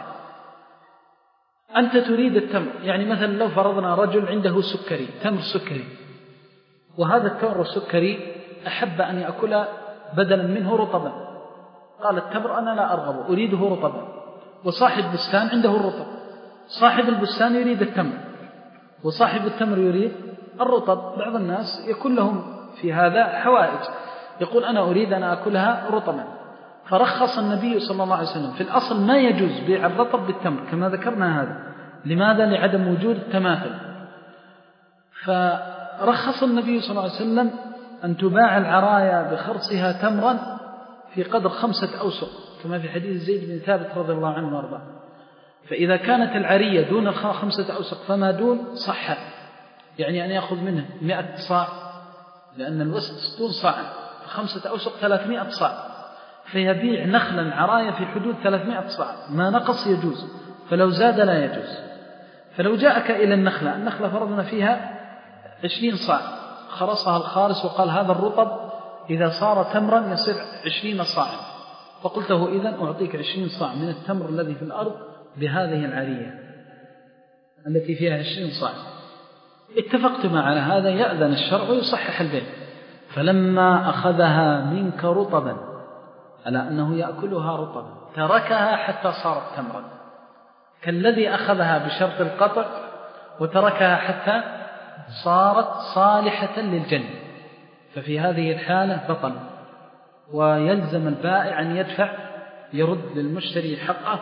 [SPEAKER 2] أنت تريد التمر. يعني مثلا لو فرضنا رجل عنده سكري، تمر سكري، وهذا التمر السكري أحب أن يأكل بدلا منه رطبا، قال التمر أنا لا أرغب أريده رطبا، وصاحب بستان عنده الرطب، صاحب البستان يريد التمر وصاحب التمر يريد الرطب. بعض الناس يكون لهم في هذا حوائج، يقول أنا أريد أن أكلها رطبا، فرخص النبي صلى الله عليه وسلم. في الأصل ما يجوز بيع الرطب بالتمر كما ذكرنا هذا، لماذا؟ لعدم وجود التماثل. فرخص النبي صلى الله عليه وسلم أن تباع العرايا بخرصها تمرا في قدر خمسة أوسق، كما في حديث زيد بن ثابت رضي الله عنه وارضاه. فإذا كانت العرية دون خمسة أوسق فما دون صح، يعني أن يأخذ منه مئة صاع، لأن الوسط ستون صاعا، خمسة أوسق ثلاثمائة صاع، فيبيع نخلا عراية في حدود ثلاثمائة صاع، ما نقص يجوز، فلو زاد لا يجوز. فلو جاءك إلى النخلة، النخلة فرضنا فيها عشرين صاع، خرصها الخارس وقال هذا الرطب إذا صار تمرا يصير عشرين صاعا، فقلته إذن أعطيك عشرين صاع من التمر الذي في الأرض بهذه العرية التي فيها عشرين صاع. اتفقتما على هذا، يأذن الشرع ويصحح البيع. فلما أخذها منك رطبا، على أنه يأكلها رطبا، تركها حتى صارت تمرا، كالذي أخذها بشرط القطع وتركها حتى صارت صالحة للجن. ففي هذه الحالة بطل، ويلزم البائع أن يدفع، يرد للمشتري حقه،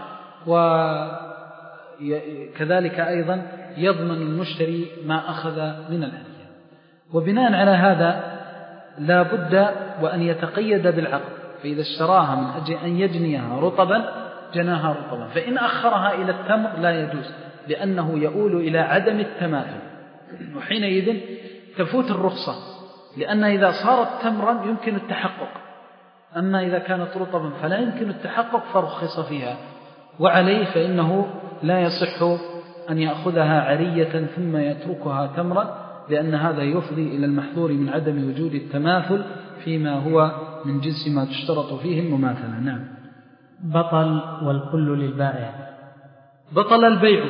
[SPEAKER 2] وكذلك أيضا يضمن المشتري ما أخذ من العرية. وبناء على هذا لا بد وأن يتقيد بالعقد، فإذا اشتراها من أجل أن يجنيها رطبا جناها رطبا، فإن أخرها إلى التمر لا يجوز، لأنه يؤول إلى عدم التماثل، وحينئذ تفوت الرخصة، لأن إذا صارت تمرا يمكن التحقق، أما إذا كانت رطبا فلا يمكن التحقق فرخص فيها، وعليه فإنه لا يصح أن يأخذها عرية ثم يتركها تمرا، لأن هذا يفضي إلى المحظور من عدم وجود التماثل فيما هو من جنس ما تشترط فيه المماثلة. نعم.
[SPEAKER 1] بطل والكل للبائع.
[SPEAKER 2] بطل البيع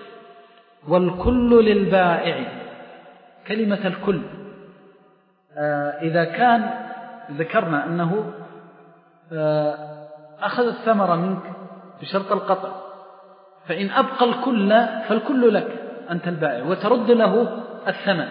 [SPEAKER 2] والكل للبائع. كلمة الكل آه إذا كان ذكرنا أنه آه أخذ الثمرة منك بشرط القطع، فإن أبقى الكل فالكل لك أنت البائع وترد له الثمن.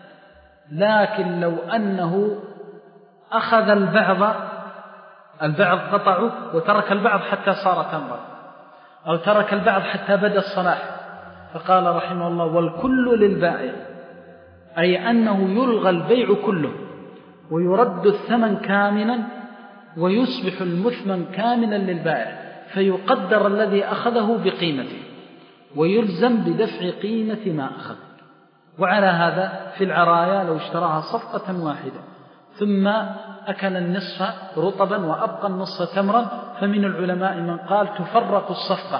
[SPEAKER 2] لكن لو أنه أخذ البعض البعض قطعه وترك البعض حتى صار تمرا، أو ترك البعض حتى بدا الصلاح، فقال رحمه الله والكل للبائع، أي أنه يلغى البيع كله ويرد الثمن كاملا ويصبح المثمن كاملا للبائع، فيقدر الذي أخذه بقيمته ويلزم بدفع قيمة ما أخذ. وعلى هذا في العرايا لو اشتراها صفقة واحدة ثم أكل النصف رطبا وأبقى النصف تمرا، فمن العلماء من قال تفرق الصفقة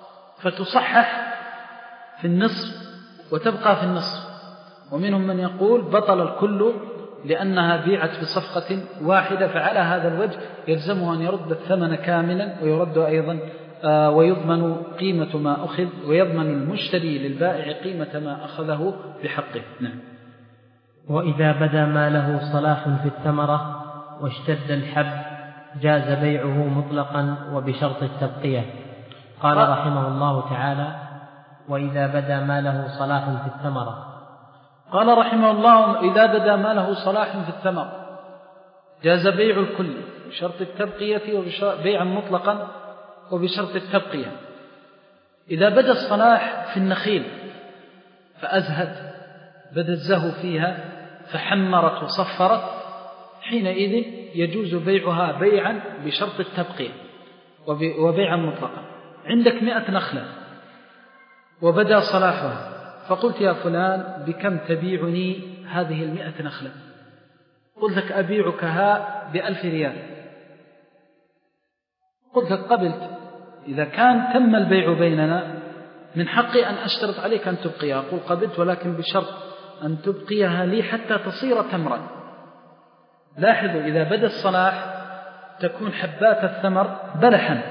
[SPEAKER 2] فتصحح في النصف وتبقى في النصف، ومنهم من يقول بطل الكل لأنها بيعت بصفقة واحدة، فعلى هذا الوجه يلزمه أن يرد الثمن كاملا ويرد أيضا آه ويضمن قيمة ما أخذ، ويضمن المشتري للبائع قيمة ما أخذه بحقه. نعم.
[SPEAKER 1] وإذا بدا ما له صلاح في الثمرة واشتد الحب جاز بيعه مطلقا وبشرط التبقية. قال رحمه الله تعالى وإذا بدا ما له صلاح في الثمرة.
[SPEAKER 2] قال رحمه الله إذا بدا ما له صلاح في الثمرة جاز بيع الكل بشرط التبقية وبيعا مطلقا وبشرط التبقية. إذا بدا الصلاح في النخيل فأزهد بدا الزهو فيها فحمرت وصفرت، حينئذ يجوز بيعها بيعا بشرط التبقية وبيعا مطلقا. عندك مئة نخلة وبدا صلاحها، فقلت يا فلان بكم تبيعني هذه المئة نخلة؟ قلت لك أبيعكها بألف ريال. قلت لك قبلت، إذا كان تم البيع بيننا من حقي أن أشترط عليك أن تبقيها. أقول قبلت ولكن بشرط أن تبقيها لي حتى تصير تمرا. لاحظوا إذا بدا الصلاح تكون حبات الثمر بلحا،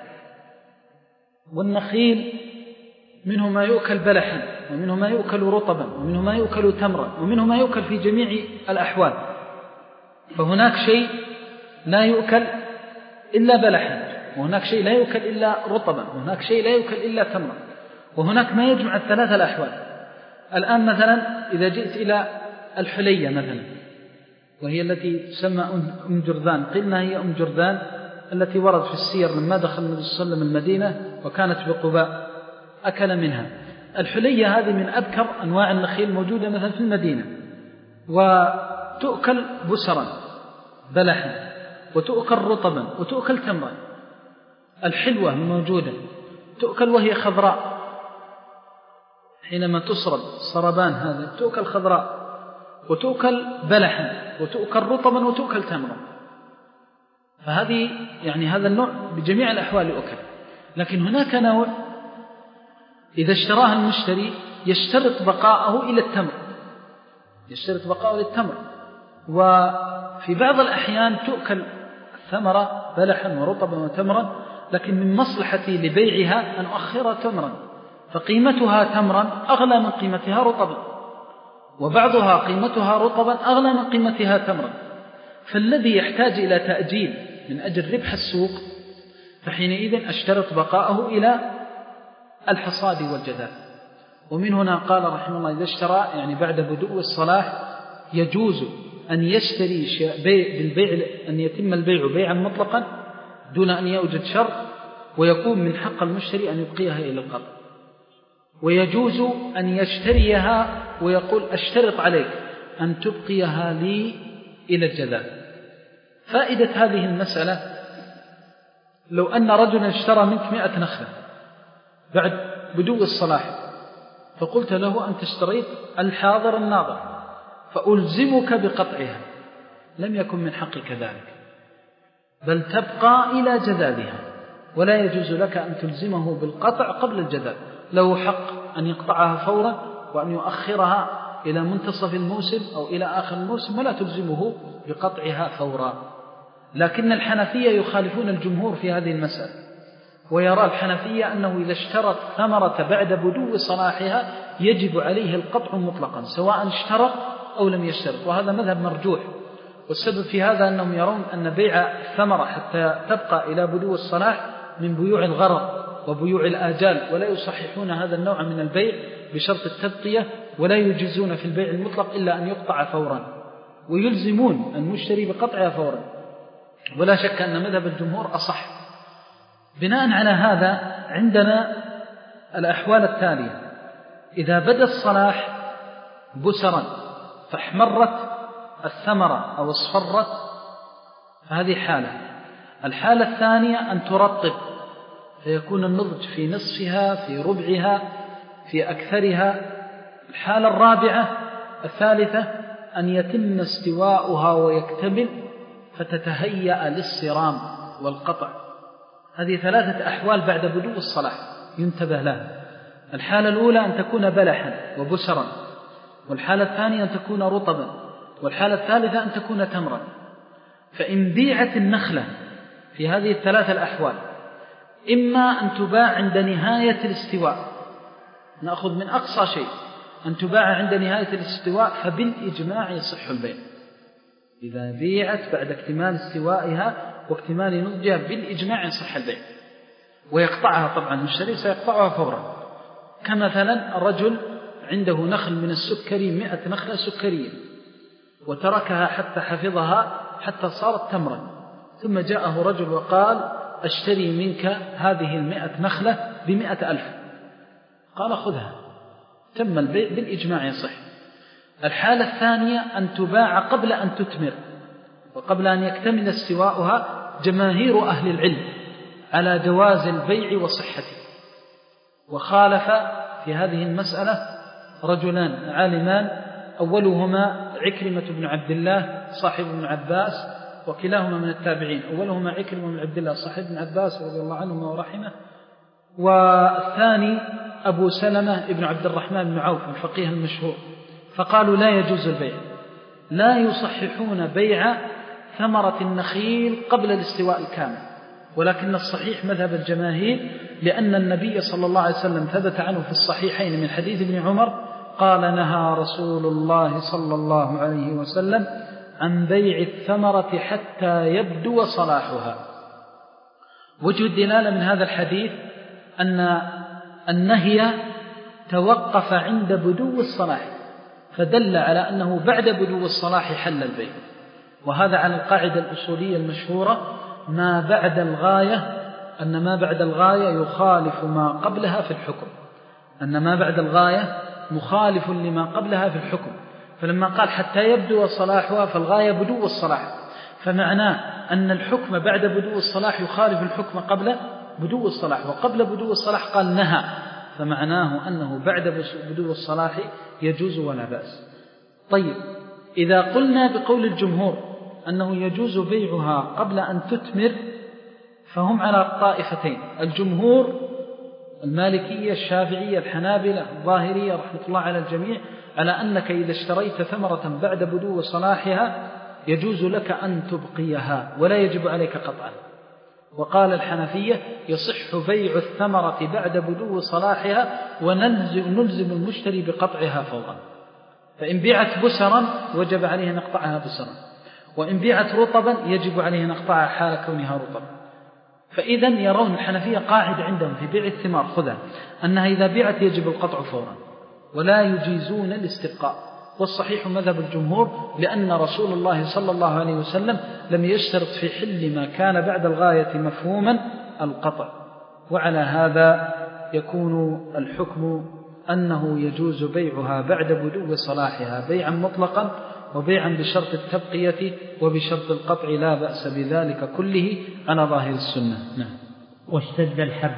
[SPEAKER 2] والنخيل منه ما يؤكل بلحا ومنه ما يؤكل رطبا ومنه ما يؤكل تمرا ومنه ما يؤكل في جميع الأحوال، فهناك شيء لا يؤكل إلا بلحا، وهناك شيء لا يؤكل إلا رطبا، وهناك شيء لا يؤكل إلا تمرا، وهناك ما يجمع الثلاثة الأحوال. الآن مثلا إذا جئت إلى الحلية مثلا، وهي التي تسمى أم جرذان، قلنا هي أم جرذان التي ورد في السير لما دخل النبي صلى الله عليه وسلم المدينة وكانت بقباء أكل منها. الحلية هذه من أبكر أنواع النخيل موجودة مثلا في المدينة، وتؤكل بسرا بلحا وتؤكل رطبا وتؤكل تمرا. الحلوة موجودة تؤكل وهي خضراء، حينما تصرب صربان هذا تؤكل خضراء وتؤكل بلحا وتؤكل رطبا وتؤكل تمرا. فهذه يعني هذا النوع بجميع الأحوال يؤكل. لكن هناك نوع إذا اشتراها المشتري يشترط بقاءه إلى التمر، يشترط بقاءه للتمر، وفي بعض الأحيان تؤكل الثمرة بلحا ورطبا وتمرا، لكن من مصلحتي لبيعها أن أؤخرها تمرا، فقيمتها تمرا أغلى من قيمتها رطبا، وبعضها قيمتها رطبا أغلى من قيمتها تمرا. فالذي يحتاج إلى تأجيل من أجل ربح السوق فحينئذ أشترط بقاءه إلى الحصاد والجذاذ. ومن هنا قال رحمه الله إذا اشترى يعني بعد بدء الصلاح يجوز أن يشتري بالبيع، أن يتم البيع بيعا مطلقا دون أن يوجد شرط، ويكون من حق المشتري أن يبقيها إلى القبض. ويجوز أن يشتريها ويقول أشترط عليك أن تبقيها لي إلى الجذاذ. فائدة هذه المسألة لو أن رجلا اشترى منك مئة نخلة بعد بدو الصلاح، فقلت له أنت اشتريت الحاضر الناظر فألزمك بقطعها، لم يكن من حقك ذلك، بل تبقى إلى جدادها، ولا يجوز لك أن تلزمه بالقطع قبل الجداد. له حق أن يقطعها فورا وأن يؤخرها إلى منتصف الموسم أو إلى آخر الموسم، ولا تلزمه بقطعها فورا. لكن الحنفية يخالفون الجمهور في هذه المسألة، ويرى الحنفية أنه إذا اشترى الثمرة بعد بدو صلاحها يجب عليه القطع مطلقا سواء اشترط أو لم يشترط، وهذا مذهب مرجوح. والسبب في هذا أنهم يرون أن بيع الثمرة حتى تبقى إلى بدو الصلاح من بيوع الغرض وبيوع الآجال، ولا يصححون هذا النوع من البيع بشرط التبقية، ولا يجيزون في البيع المطلق إلا أن يقطع فورا، ويلزمون المشتري بقطعها فورا. ولا شك أن مذهب الجمهور أصح. بناء على هذا عندنا الأحوال التالية: إذا بدا الصلاح بسرا فاحمرت الثمرة أو اصفرت فهذه حالة. الحالة الثانية أن ترطب فيكون النضج في نصفها، في ربعها، في أكثرها. الحالة الرابعة الثالثة أن يتم استواؤها ويكتمل فتتهيأ للصرام والقطع. هذه ثلاثة أحوال بعد بدو الصلاح ينتبه لها. الحالة الأولى أن تكون بلحا وبسرا، والحالة الثانية أن تكون رطبا، والحالة الثالثة أن تكون تمرا. فإن بيعت النخلة في هذه الثلاثة الأحوال إما أن تباع عند نهاية الاستواء، نأخذ من أقصى شيء أن تباع عند نهاية الاستواء، فبالإجماع يصح البيع. إذا بيعت بعد اكتمال استوائها واكتمال نضجها بالإجماع يصح البيع، ويقطعها طبعا المشتري سيقطعها فورا. كمثلا الرجل عنده نخل من السكري مئة نخلة سكرية وتركها حتى حفظها حتى صارت تمرا، ثم جاءه رجل وقال أشتري منك هذه المئة نخلة بمئة ألف، قال خذها، تم البيع بالإجماع يصح. الحالة الثانية أن تباع قبل أن تتمر وقبل أن يكتمل استواؤها. جماهير أهل العلم على جواز البيع وصحته، وخالف في هذه المسألة رجلان عالمان، أولهما عكرمة بن عبد الله صاحب ابن عباس، وكلاهما من التابعين. أولهما عكرمة بن عبد الله صاحب ابن عباس رضي الله عنهما ورحمه، والثاني أبو سلمة ابن عبد الرحمن بن عوف الفقيه المشهور. فقالوا لا يجوز البيع، لا يصححون بيع ثمرة النخيل قبل الاستواء الكامل، ولكن الصحيح مذهب الجماهير، لأن النبي صلى الله عليه وسلم ثبت عنه في الصحيحين من حديث ابن عمر قال نهى رسول الله صلى الله عليه وسلم عن بيع الثمرة حتى يبدو صلاحها. وجه الدلالة من هذا الحديث أن النهي توقف عند بدو الصلاح، فدل على أنه بعد بدو الصلاح حل البيع. وهذا على القاعدة الأصولية المشهورة ما بعد الغاية، أن ما بعد الغاية يخالف ما قبلها في الحكم، أن ما بعد الغاية مخالف لما قبلها في الحكم. فلما قال حتى يبدو صلاحها فالغاية بدو الصلاح، فمعناه أن الحكم بعد بدو الصلاح يخالف الحكم قبل بدو الصلاح، وقبل بدو الصلاح قال نهى، فمعناه أنه بعد بدو الصلاح يجوز ولا بأس. طيب، إذا قلنا بقول الجمهور أنه يجوز بيعها قبل أن تثمر، فهم على الطائفتين: الجمهور المالكية الشافعية الحنابلة الظاهرية رحمة الله على الجميع، على أنك إذا اشتريت ثمرة بعد بدو صلاحها يجوز لك أن تبقيها ولا يجب عليك قطعا. وقال الحنفية يصح بيع الثمرة بعد بدو صلاحها ونلزم المشتري بقطعها فورا. فإن بيعت بسرا وجب عليه أن نقطعها بسرا، وإن بيعت رطبا يجب عليه أن نقطعها حال كونها رطبا. فإذا يرون الحنفية قاعدة عندهم في بيع الثمار خذها أنها إذا بيعت يجب القطع فورا، ولا يجيزون الاستبقاء. والصحيح مذهب الجمهور، لأن رسول الله صلى الله عليه وسلم لم يشترط في حل ما كان بعد الغاية مفهوما القطع. وعلى هذا يكون الحكم أنه يجوز بيعها بعد بدو صلاحها بيعا مطلقا، وبيعا بشرط التبقية وبشرط القطع لا بأس بذلك كله على ظاهر السنة. نعم.
[SPEAKER 1] واشتد الحب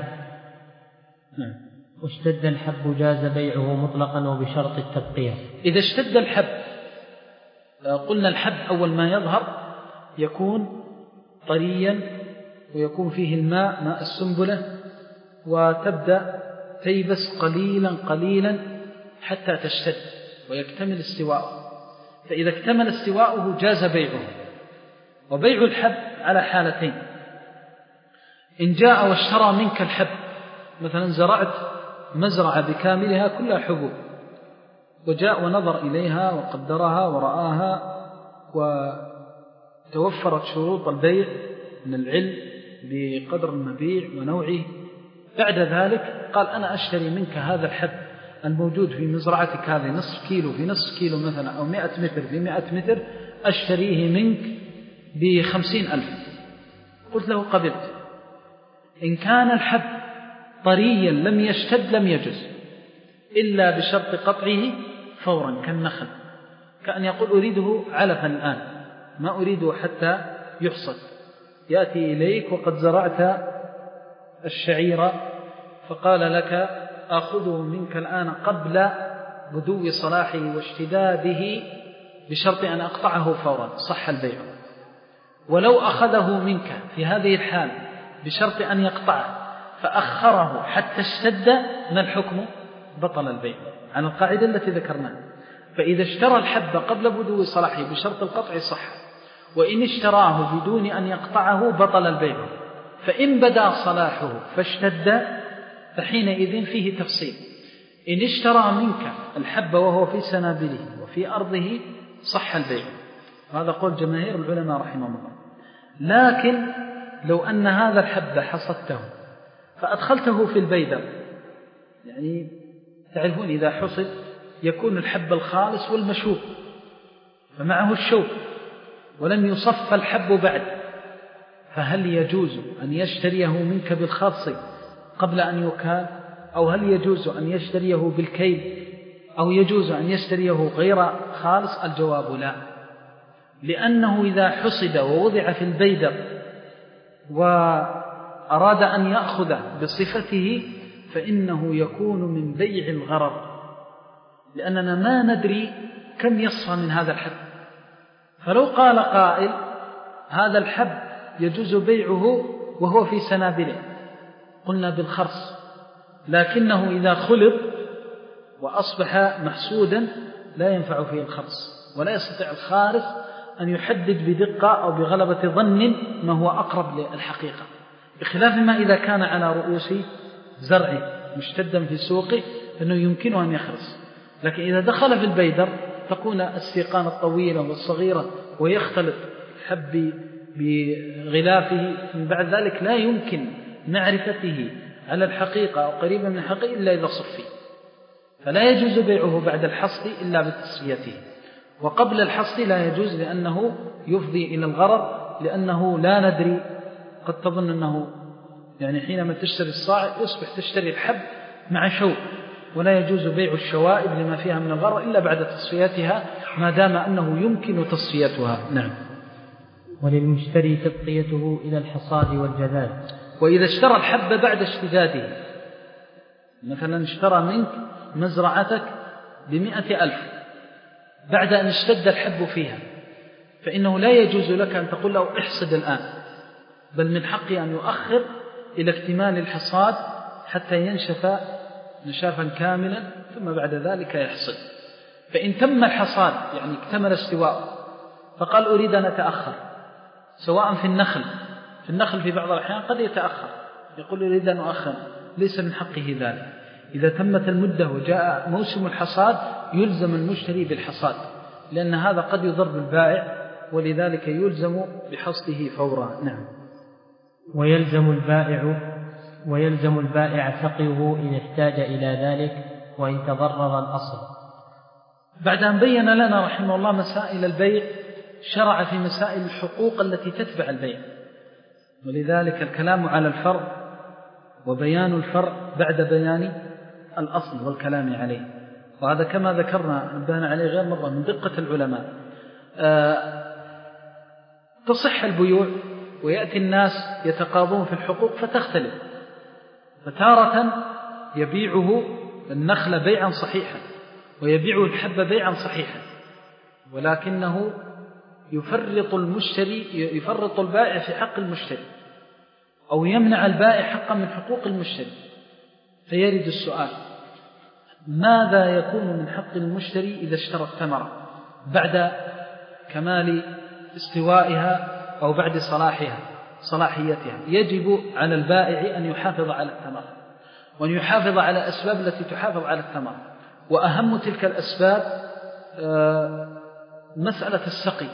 [SPEAKER 1] واشتد الحب جاز بيعه مطلقا وبشرط التبقية.
[SPEAKER 2] إذا اشتد الحب، قلنا الحب أول ما يظهر يكون طريا ويكون فيه الماء ماء السنبلة، وتبدأ تيبس قليلا قليلا حتى تشتد ويكتمل استواءه. فإذا اكتمل استواءه جاز بيعه. وبيع الحب على حالتين: إن جاء واشترى منك الحب، مثلا زرعت مزرعة بكاملها كلها حبوب، وجاء ونظر إليها وقدرها ورآها وتوفرت شروط البيع من العلم بقدر المبيع ونوعه، بعد ذلك قال أنا أشتري منك هذا الحب الموجود في مزرعتك هذه نصف كيلو في نصف كيلو مثلا، أو مئة متر في مئة متر، أشتريه منك بخمسين ألف. قلت له قبلت. إن كان الحب طريا لم يشتد لم يجز إلا بشرط قطعه فورا كالنخل، كأن يقول أريده علفا الآن، ما أريده حتى يحصد. يأتي إليك وقد زرعت الشعير فقال لك أخذه منك الآن قبل بدو صلاحه واشتداده بشرط أن أقطعه فورا، صح البيع. ولو أخذه منك في هذه الحال بشرط أن يقطعه فأخره حتى اشتد، ما الحكم؟ بطل البيع عن القاعدة التي ذكرناها. فإذا اشترى الحب قبل بدو صلاحه بشرط القطع صح، وإن اشتراه بدون أن يقطعه بطل البيع. فإن بدا صلاحه فاشتد فحينئذ فيه تفصيل: إن اشترى منك الحب وهو في سنابله وفي أرضه صح البيع، هذا قول جماهير العلماء رحمهم الله. لكن لو أن هذا الحب حصدته فأدخلته في البيدر، يعني تعرفون إذا حصد يكون الحب الخالص والمشوب فمعه الشوب ولم يصف الحب بعد، فهل يجوز أن يشتريه منك بالخاص قبل أن يكال، أو هل يجوز أن يشتريه بالكيل، أو يجوز أن يشتريه غير خالص؟ الجواب لا، لأنه إذا حصد ووضع في البيدر وأراد أن يأخذ بصفته فإنه يكون من بيع الغرر، لأننا ما ندري كم يصفى من هذا الحب. فلو قال قائل هذا الحب يجوز بيعه وهو في سنابله، قلنا بالخرص، لكنه إذا خلط وأصبح محسودا لا ينفع فيه الخرص، ولا يستطيع الخارص أن يحدد بدقة أو بغلبة ظن ما هو أقرب للحقيقة، بخلاف ما إذا كان على رؤوس زرع مشتدا في سوقه فإنه يمكنه أن يخرص. لكن إذا دخل في البيدر تكون السيقان الطويلة والصغيرة ويختلط الحب بغلافه، من بعد ذلك لا يمكن معرفته على الحقيقة أو قريبا من الحقيقة إلا إذا صفي، فلا يجوز بيعه بعد الحصد إلا بتصفيته، وقبل الحصد لا يجوز لأنه يفضي إلى الغرر، لأنه لا ندري، قد تظن أنه يعني حينما تشتري الصاع يصبح تشتري الحب مع شوك، ولا يجوز بيع الشوائب لما فيها من الغرر إلا بعد تصفيتها ما دام أنه يمكن تصفيتها. نعم.
[SPEAKER 1] وللمشتري تبقيته إلى الحصاد والجذاذ.
[SPEAKER 2] وإذا اشترى الحب بعد اشتداده، مثلا اشترى منك مزرعتك بمئة ألف بعد أن اشتد الحب فيها، فإنه لا يجوز لك أن تقول له احصد الآن، بل من حقه أن يؤخر إلى اكتمال الحصاد حتى ينشف نشافا كاملا ثم بعد ذلك يحصد. فإن تم الحصاد يعني اكتمل استواءه فقال أريد أن أتأخر، سواء في النخل في النخل في بعض الأحيان قد يتأخر، يقول أريد أن أؤخر، ليس من حقه ذلك. إذا تمت المدة وجاء موسم الحصاد يلزم المشتري بالحصاد، لأن هذا قد يضر بالبائع ولذلك يلزم بحصده فورا. نعم.
[SPEAKER 1] ويلزم البائع ويلزم البائع سقيه إن احتاج إلى ذلك وإن تضرر الأصل.
[SPEAKER 2] بعد أن بين لنا رحمه الله مسائل البيع شرع في مسائل الحقوق التي تتبع البيع، ولذلك الكلام على الفرع وبيان الفرع بعد بيان الأصل والكلام عليه، وهذا كما ذكرنا نبهنا عليه غير مرة من دقة العلماء. أه تصح البيوع ويأتي الناس يتقاضون في الحقوق فتختلف، فتارة يبيعه النخل بيعا صحيحا ويبيعه الحب بيعا صحيحا، ولكنه يفرط المشتري يفرط البائع في حق المشتري أو يمنع البائع حقا من حقوق المشتري. فيرد السؤال: ماذا يكون من حق المشتري إذا اشترى الثمرة بعد كمال استوائها أو بعد صلاحها صلاحيتها؟ يجب على البائع أن يحافظ على الثمرة وأن يحافظ على الأسباب التي تحافظ على الثمرة، وأهم تلك الأسباب مسألة السقي،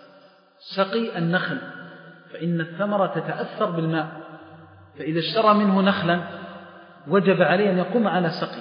[SPEAKER 2] سقي النخل، فإن الثمرة تتأثر بالماء، فإذا اشترى منه نخلا وجب عليه أن يقوم على سقي.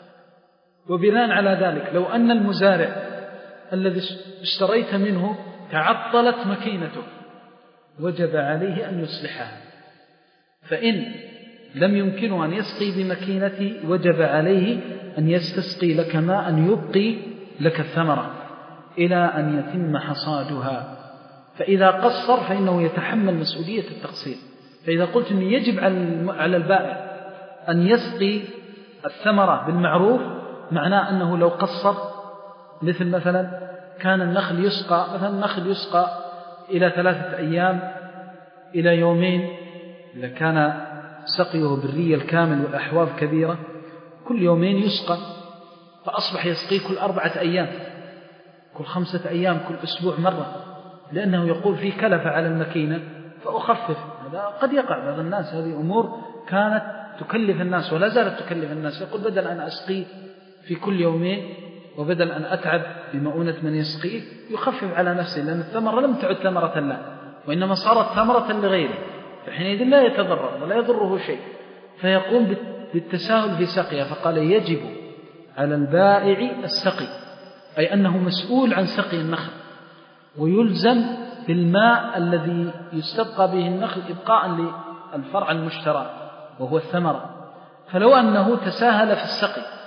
[SPEAKER 2] وبناء على ذلك لو أن المزارع الذي اشتريت منه تعطلت مكينته وجب عليه أن يصلحها، فإن لم يمكنه أن يسقي بمكينته وجب عليه أن يستسقي لك ماء أن يبقي لك الثمرة إلى أن يتم حصادها. فإذا قصر فإنه يتحمل مسؤولية التقصير. فإذا قلت أن يجب على البائع أن يسقي الثمرة بالمعروف، معناه أنه لو قصر، مثل مثلا كان النخل يسقى مثلا النخل يسقى إلى ثلاثة أيام إلى يومين، إذا كان سقيه بالري الكامل والأحواض كبيرة كل يومين يسقى، فأصبح يسقي كل أربعة أيام، كل خمسة أيام، كل أسبوع مرة، لأنه يقول في كلفة على المكينة فأخفف. هذا قد يقع بعض الناس، هذه أمور كانت تكلف الناس ولا زالت تكلف الناس، يقول بدل أن أسقي في كل يومين وبدل أن أتعب بمؤونة من يسقيه يخفف على نفسه، لأن الثمرة لم تعد ثمرة له وإنما صارت ثمرة لغيره، فحينئذ لا يتضرر ولا يضره شيء، فيقوم بالتساهل في سقيها. فقال يجب على البائع السقي، أي أنه مسؤول عن سقي النخل ويلزم بالماء الذي يستبقى به النخل إبقاء للفرع المشترى وهو الثمرة. فلو أنه تساهل في السقي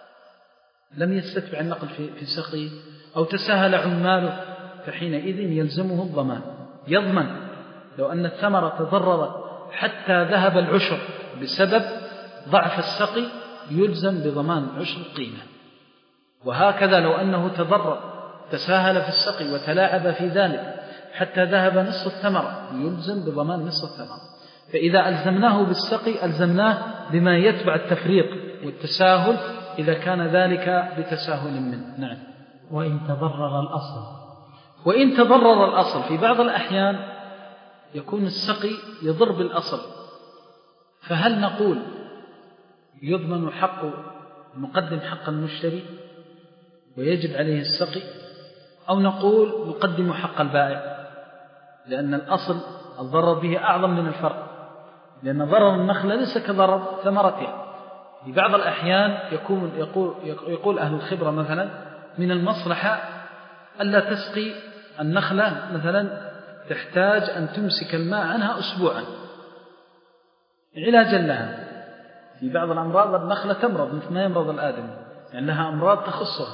[SPEAKER 2] لم يستتبع النقل في سقيه أو تساهل عماله فحينئذ يلزمه الضمان، يضمن لو أن الثمرة تضررت حتى ذهب العشر بسبب ضعف السقي يلزم بضمان عشر القيمة. وهكذا لو أنه تضرر تساهل في السقي وتلاعب في ذلك حتى ذهب نصف الثمرة يلزم بضمان نصف الثمرة. فإذا ألزمناه بالسقي ألزمناه بما يتبع التفريق والتساهل إذا كان ذلك بتساهل منه. نعم.
[SPEAKER 1] وإن تضرر الأصل
[SPEAKER 2] وإن تضرر الأصل في بعض الأحيان يكون السقي يضر بالأصل، فهل نقول يضمن حق نقدم حق المشتري ويجب عليه السقي، أو نقول نقدم حق البائع، لأن الأصل الضرر به أعظم من الفرق، لأن ضرر النخلة ليس كضرر ثمرتها. في بعض الأحيان يكون يقول, يقول أهل الخبرة مثلا من المصلحة ألا تسقي النخلة مثلا تحتاج أن تمسك الماء عنها أسبوعا علاجا لها. في بعض الأمراض النخلة تمرض مثل ما يمرض الآدمي، يعني لها أمراض تخصها،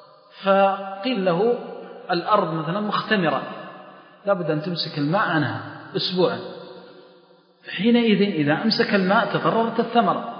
[SPEAKER 2] فقيل له الأرض مثلا مختمرة لابد أن تمسك الماء عنها أسبوعا، حينئذ إذا أمسك الماء تضررت الثمرة.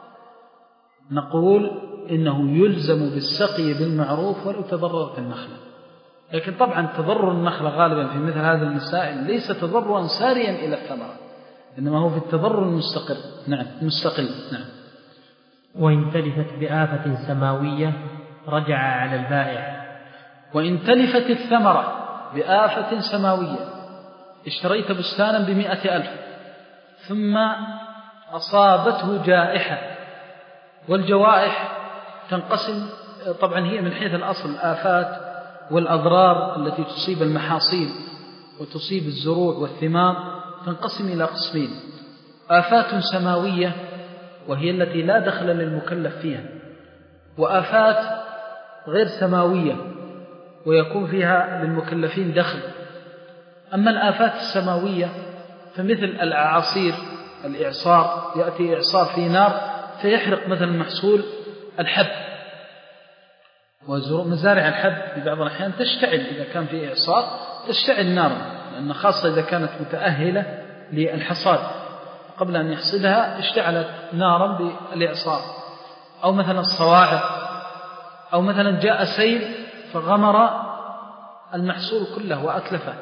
[SPEAKER 2] نقول إنه يلزم بالسقي بالمعروف ولو تضررت النخلة. لكن طبعا تضرر النخلة غالبا في مثل هذه المسائل ليس تضررا ساريا إلى الثمرة، إنما هو في التضرر المستقر. نعم مستقل. نعم.
[SPEAKER 1] وإن تلفت بآفة سماوية رجع على البائع.
[SPEAKER 2] وإن تلفت الثمرة بآفة سماوية، اشتريت بستانا بمئة ألف ثم أصابته جائحة، والجوائح تنقسم طبعا هي من حيث الأصل الآفات والأضرار التي تصيب المحاصيل وتصيب الزروع والثمار تنقسم إلى قسمين: آفات سماوية وهي التي لا دخل للمكلف فيها، وآفات غير سماوية ويكون فيها للمكلفين دخل. أما الآفات السماوية فمثل الأعاصير، الإعصار، يأتي إعصار في نار فيحرق مثلا محصول الحب، ومزارع الحب في بعض الأحيان تشتعل إذا كان في إعصار تشتعل نار لأن خاصة إذا كانت متأهلة للحصاد قبل أن يحصدها اشتعلت نارا بالإعصار، أو مثلا الصواعق، أو مثلا جاء سيل فغمر المحصول كله وأتلفه.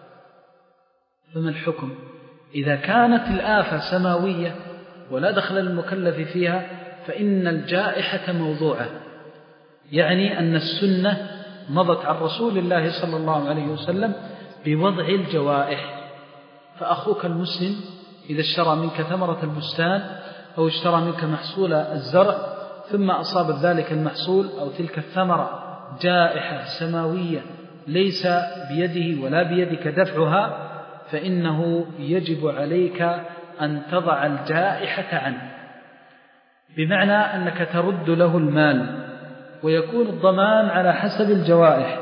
[SPEAKER 2] فما الحكم إذا كانت الآفة سماوية ولا دخل المكلف فيها؟ فإن الجائحة موضوعة، يعني أن السنة مضت عن رسول الله صلى الله عليه وسلم بوضع الجوائح. فأخوك المسلم إذا اشترى منك ثمرة البستان أو اشترى منك محصول الزرع ثم أصاب ذلك المحصول أو تلك الثمرة جائحة سماوية ليس بيده ولا بيدك دفعها، فإنه يجب عليك أن تضع الجائحة عنه، بمعنى أنك ترد له المال، ويكون الضمان على حسب الجوائح.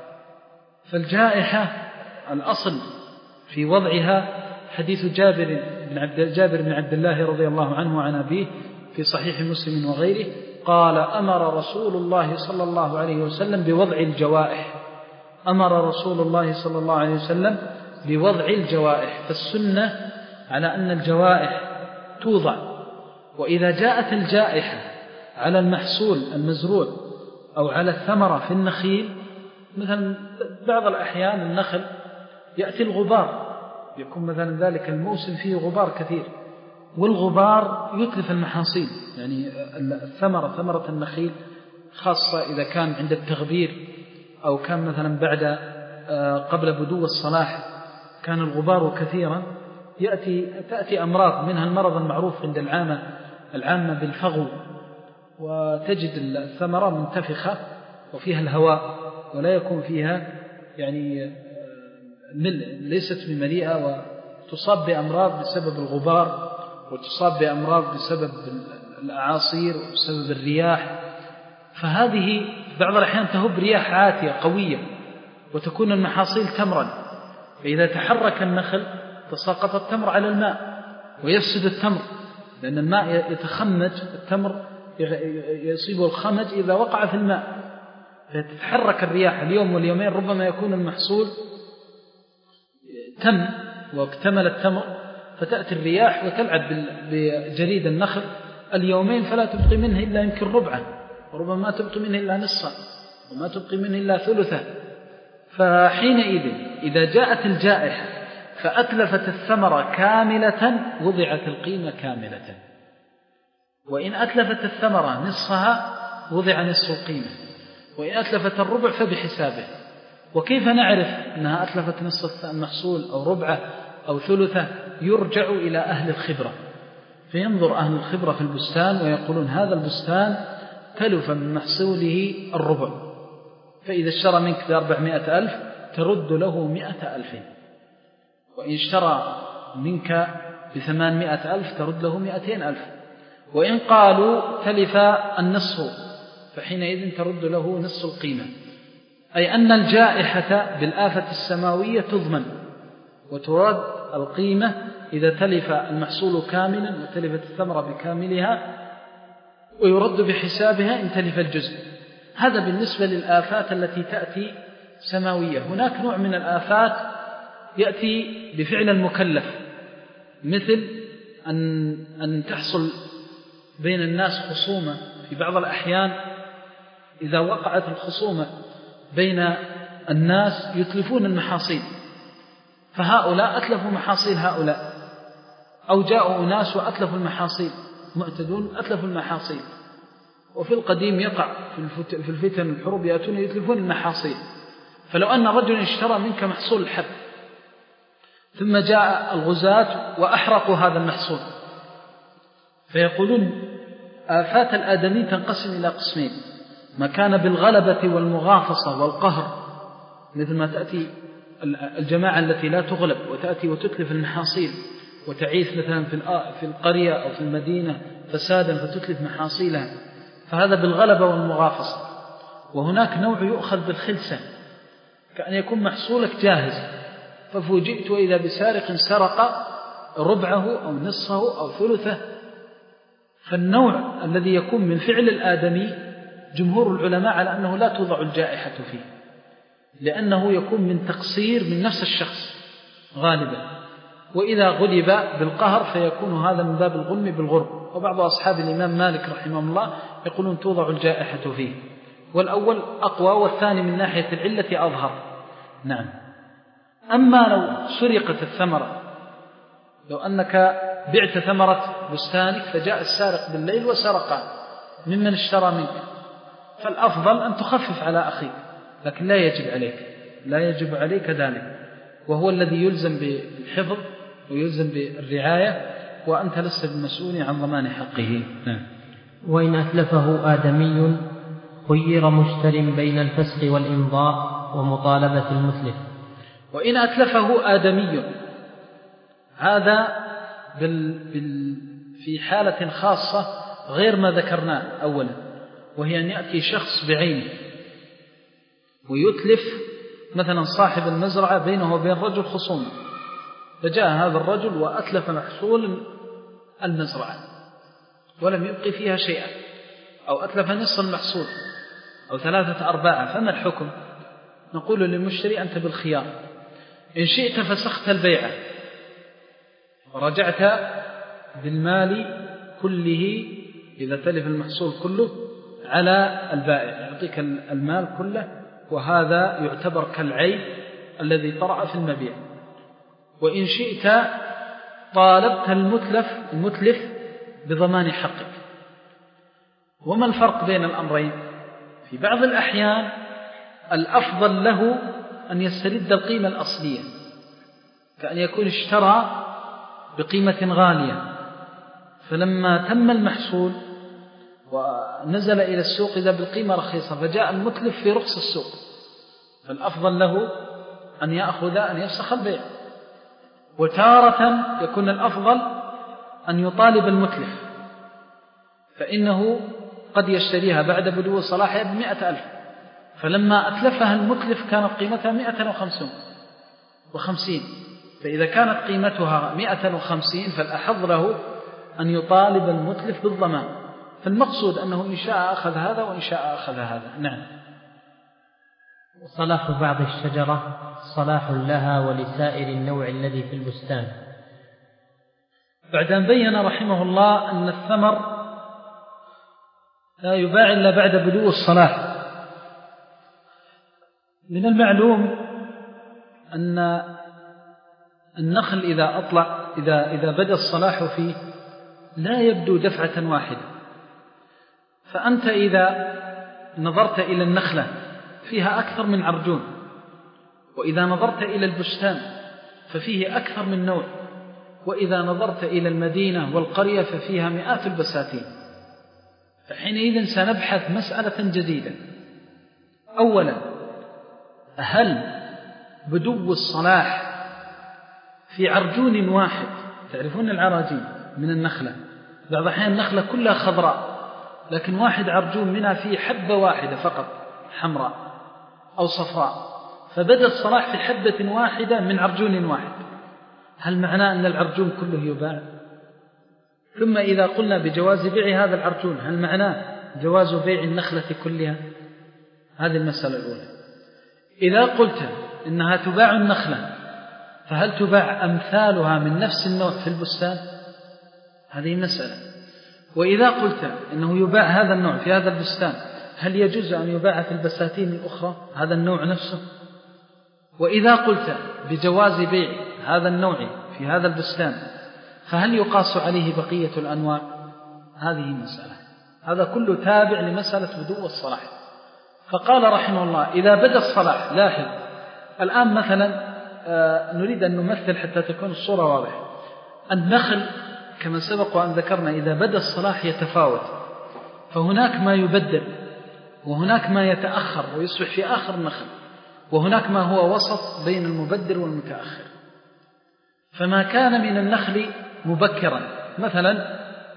[SPEAKER 2] فالجائحة الأصل في وضعها حديث جابر بن عبد, جابر بن عبد الله رضي الله عنه وعن أبيه في صحيح مسلم وغيره قال: أمر رسول الله صلى الله عليه وسلم بوضع الجوائح. أمر رسول الله صلى الله عليه وسلم بوضع الجوائح. فالسنة على أن الجوائح توضع. وإذا جاءت الجائحة على المحصول المزروع أو على الثمرة في النخيل، مثلا بعض الأحيان النخل يأتي الغبار، يكون مثلا ذلك الموسم فيه غبار كثير، والغبار يتلف المحاصيل. يعني الثمرة ثمرة النخيل خاصة إذا كان عند التغبير أو كان مثلا بعد قبل بدو الصلاح كان الغبار كثيرا، يأتي تأتي أمراض، منها المرض المعروف عند العامة العامة بالفغو، وتجد الثمرة منتفخة وفيها الهواء ولا يكون فيها يعني ليست بمليئة، وتصاب بأمراض بسبب الغبار، وتصاب بأمراض بسبب الأعاصير وبسبب الرياح. فهذه بعض الأحيان تهب رياح عاتية قوية وتكون المحاصيل تمرا، فإذا تحرك النخل تساقط التمر على الماء ويفسد التمر، لأن الماء يتخمج، التمر يصيبه الخمج إذا وقع في الماء، فتتحرك الرياح اليوم واليومين، ربما يكون المحصول تم واكتمل التمر، فتأتي الرياح وتلعب بجريد النخل اليومين، فلا تبقي منه إلا يمكن ربعه، وربما ما تبقي منه إلا نصفه، وما تبقي منه إلا ثلثه. فحينئذ إذا جاءت الجائحة فأتلفت الثمرة كاملة وضعت القيمة كاملة، وإن أتلفت الثمرة نصفها وضع نصف القيمة، وإن أتلفت الربع فبحسابه. وكيف نعرف أنها أتلفت نصف المحصول أو ربعه أو ثلثه؟ يرجع إلى أهل الخبرة، فينظر أهل الخبرة في البستان ويقولون هذا البستان تلف من محصوله الربع، فإذا اشترى منك بأربعمائة ألف ترد له مئة ألف، وإن اشترى منك بثمانمائة ألف ترد له مئتين ألف. وإن قالوا تلف النصف فحينئذ ترد له نصف القيمة، أي أن الجائحة بالآفة السماوية تضمن وترد القيمة إذا تلف المحصول كاملا وتلفت الثمرة بكاملها، ويرد بحسابها إن تلف الجزء. هذا بالنسبة للآفات التي تأتي سماوية. هناك نوع من الآفات يأتي بفعل المكلف، مثل أن, أن تحصل بين الناس خصومة. في بعض الأحيان إذا وقعت الخصومة بين الناس يتلفون المحاصيل، فهؤلاء أتلفوا محاصيل هؤلاء، أو جاءوا أناس وأتلفوا المحاصيل، معتدون أتلفوا المحاصيل. وفي القديم يقع في الفتن الحروب يأتون يتلفون المحاصيل. فلو أن رجل اشترى منك محصول الحب ثم جاء الغزاة وأحرقوا هذا المحصول، فيقولون آفات الآدمي تنقسم إلى قسمين: ما كان بالغلبة والمغافصة والقهر، مثل ما تأتي الجماعة التي لا تغلب وتأتي وتتلف المحاصيل وتعيث مثلا في القرية أو في المدينة فسادا فتتلف محاصيلها، فهذا بالغلبة والمغافصة. وهناك نوع يؤخذ بالخلسة، كأن يكون محصولك جاهز ففوجئت وإذا بسارق سرق ربعه أو نصفه أو ثلثه. فالنوع الذي يكون من فعل الآدمي جمهور العلماء على أنه لا توضع الجائحة فيه، لأنه يكون من تقصير من نفس الشخص، غالبا، وإذا غلب بالقهر فيكون هذا من باب الغلم بالغرب. وبعض أصحاب الإمام مالك رحمه الله يقولون توضع الجائحة فيه، والأول أقوى والثاني من ناحية العلة أظهر. نعم. أما لو سرقت الثمرة، لو أنك بعت ثمرة بستانك فجاء السارق بالليل وسرق ممن اشترى منك، فالأفضل أن تخفف على أخيك، لكن لا يجب عليك لا يجب عليك ذلك، وهو الذي يلزم بالحفظ ويلزم بالرعاية، وأنت لست بالمسؤول عن ضمان حقه. نعم.
[SPEAKER 1] وإن أتلفه آدمي خير مشتر بين الفسخ والإمضاء ومطالبة المتلف.
[SPEAKER 2] وإن أتلفه آدمي، هذا بال... بال... في حالة خاصة غير ما ذكرناه أولا، وهي أن يأتي شخص بعينه ويتلف، مثلا صاحب المزرعة بينه وبين رجل خصومة، فجاء هذا الرجل وأتلف محصول المزرعة ولم يبقي فيها شيئا، أو أتلف نصف المحصول أو ثلاثة أرباعه، فما الحكم؟ نقول للمشتري أنت بالخيار، إن شئت فسخت البيعة ورجعت بالمال كله إذا تلف المحصول كله على البائع، يعطيك المال كله، وهذا يعتبر كالعيب الذي طرأ في المبيع. وإن شئت طالبت المتلف المتلف بضمان حقك. وما الفرق بين الأمرين؟ في بعض الأحيان الأفضل له أن يسترد القيمة الأصلية، كأن يكون اشترى بقيمة غالية، فلما تم المحصول ونزل إلى السوق إذا بالقيمة رخيصة، فجاء المتلف في رخص السوق، فالأفضل له أن يأخذ أن يفسخ البيع. وتارة يكون الأفضل أن يطالب المتلف، فإنه قد يشتريها بعد بدو صلاحها بمئة ألف، فلما أتلفها المتلف كانت قيمتها مئة وخمسين، فإذا كانت قيمتها مئة وخمسين فالأحظ له أن يطالب المتلف بالضمان. فالمقصود أنه إن شاء أخذ هذا وإن شاء أخذ هذا. نعم.
[SPEAKER 1] صلاح بعض الشجرة صلاح لها ولسائر النوع الذي في البستان.
[SPEAKER 2] بعد أن بين رحمه الله أن الثمر لا يباع إلا بعد بدو الصلاح، من المعلوم أن النخل إذا أطلع إذا, إذا بدأ الصلاح فيه لا يبدو دفعة واحدة، فأنت إذا نظرت إلى النخلة فيها أكثر من عرجون، وإذا نظرت إلى البستان ففيه أكثر من نوع، وإذا نظرت إلى المدينة والقرية ففيها مئات البساتين، فحينئذ سنبحث مسألة جديدة. أولا، هل بدو الصلاح في عرجون واحد؟ تعرفون العراجين من النخلة، بعض الأحيان النخلة كلها خضراء لكن واحد عرجون منها فيه حبة واحدة فقط حمراء أو صفراء، فبدأ الصلاح في حبة واحدة من عرجون واحد، هل معناه أن العرجون كله يباع؟ ثم إذا قلنا بجواز بيع هذا العرجون هل معناه جواز بيع النخلة كلها؟ هذه المسألة الأولى. إذا قلت إنها تباع النخلة فهل تباع أمثالها من نفس النوع في البستان؟ هذه مسألة. وإذا قلت إنه يباع هذا النوع في هذا البستان هل يجوز أن يباع في البساتين الأخرى هذا النوع نفسه؟ وإذا قلت بجواز بيع هذا النوع في هذا البستان فهل يقاس عليه بقية الأنواع؟ هذه مسألة. هذا كله تابع لمسألة بدو الصلاح. فقال رحمه الله إذا بدأ الصلاح، لاحظ الآن مثلا آه نريد أن نمثل حتى تكون الصورة واضحة. النخل كما سبق وأن ذكرنا إذا بدأ الصلاح يتفاوت، فهناك ما يبدل وهناك ما يتأخر ويصبح في آخر النخل، وهناك ما هو وسط بين المبدر والمتأخر. فما كان من النخل مبكرا مثلا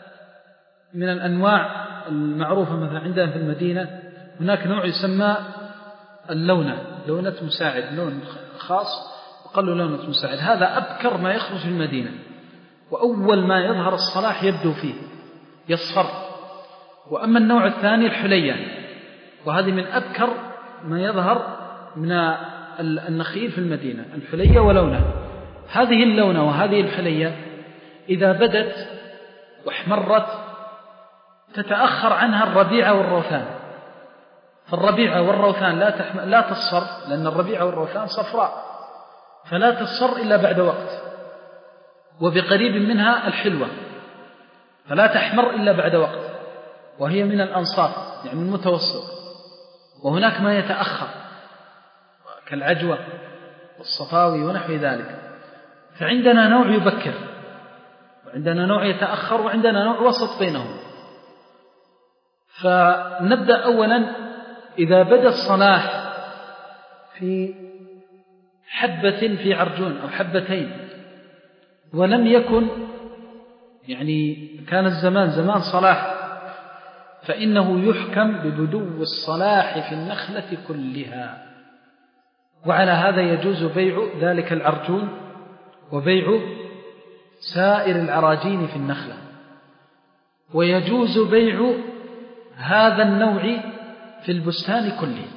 [SPEAKER 2] من الأنواع المعروفة مثلا عندنا في المدينة هناك نوع يسمى اللونة، لونة مساعد، لون خاص وقال له لونة مساعد، هذا أبكر ما يخرج في المدينة، وأول ما يظهر الصلاح يبدو فيه يصفر. وأما النوع الثاني الحلية، وهذه من أبكر ما يظهر من النخيل في المدينة، الحلية ولونه. هذه اللونة وهذه الحلية إذا بدت واحمرت تتأخر عنها الربيعة والروثان. فالربيعة والروثان لا, تحم... لا تصفر، لأن الربيعة والروثان صفراء، فلا تصفر إلا بعد وقت. وبقريب منها الحلوة فلا تحمر إلا بعد وقت، وهي من الأنصاف يعني المتوسط. وهناك ما يتأخر كالعجوة والصفاوي ونحو ذلك. فعندنا نوع يبكر، وعندنا نوع يتأخر، وعندنا نوع وسط بينهم. فنبدأ أولا إذا بدا الصلاح في حبة في عرجون أو حبتين ولم يكن يعني كان الزمان زمان صلاح، فإنه يحكم ببدو الصلاح في النخلة كلها. وعلى هذا يجوز بيع ذلك العرجون وبيع سائر العراجين في النخلة، ويجوز بيع هذا النوع في البستان كله.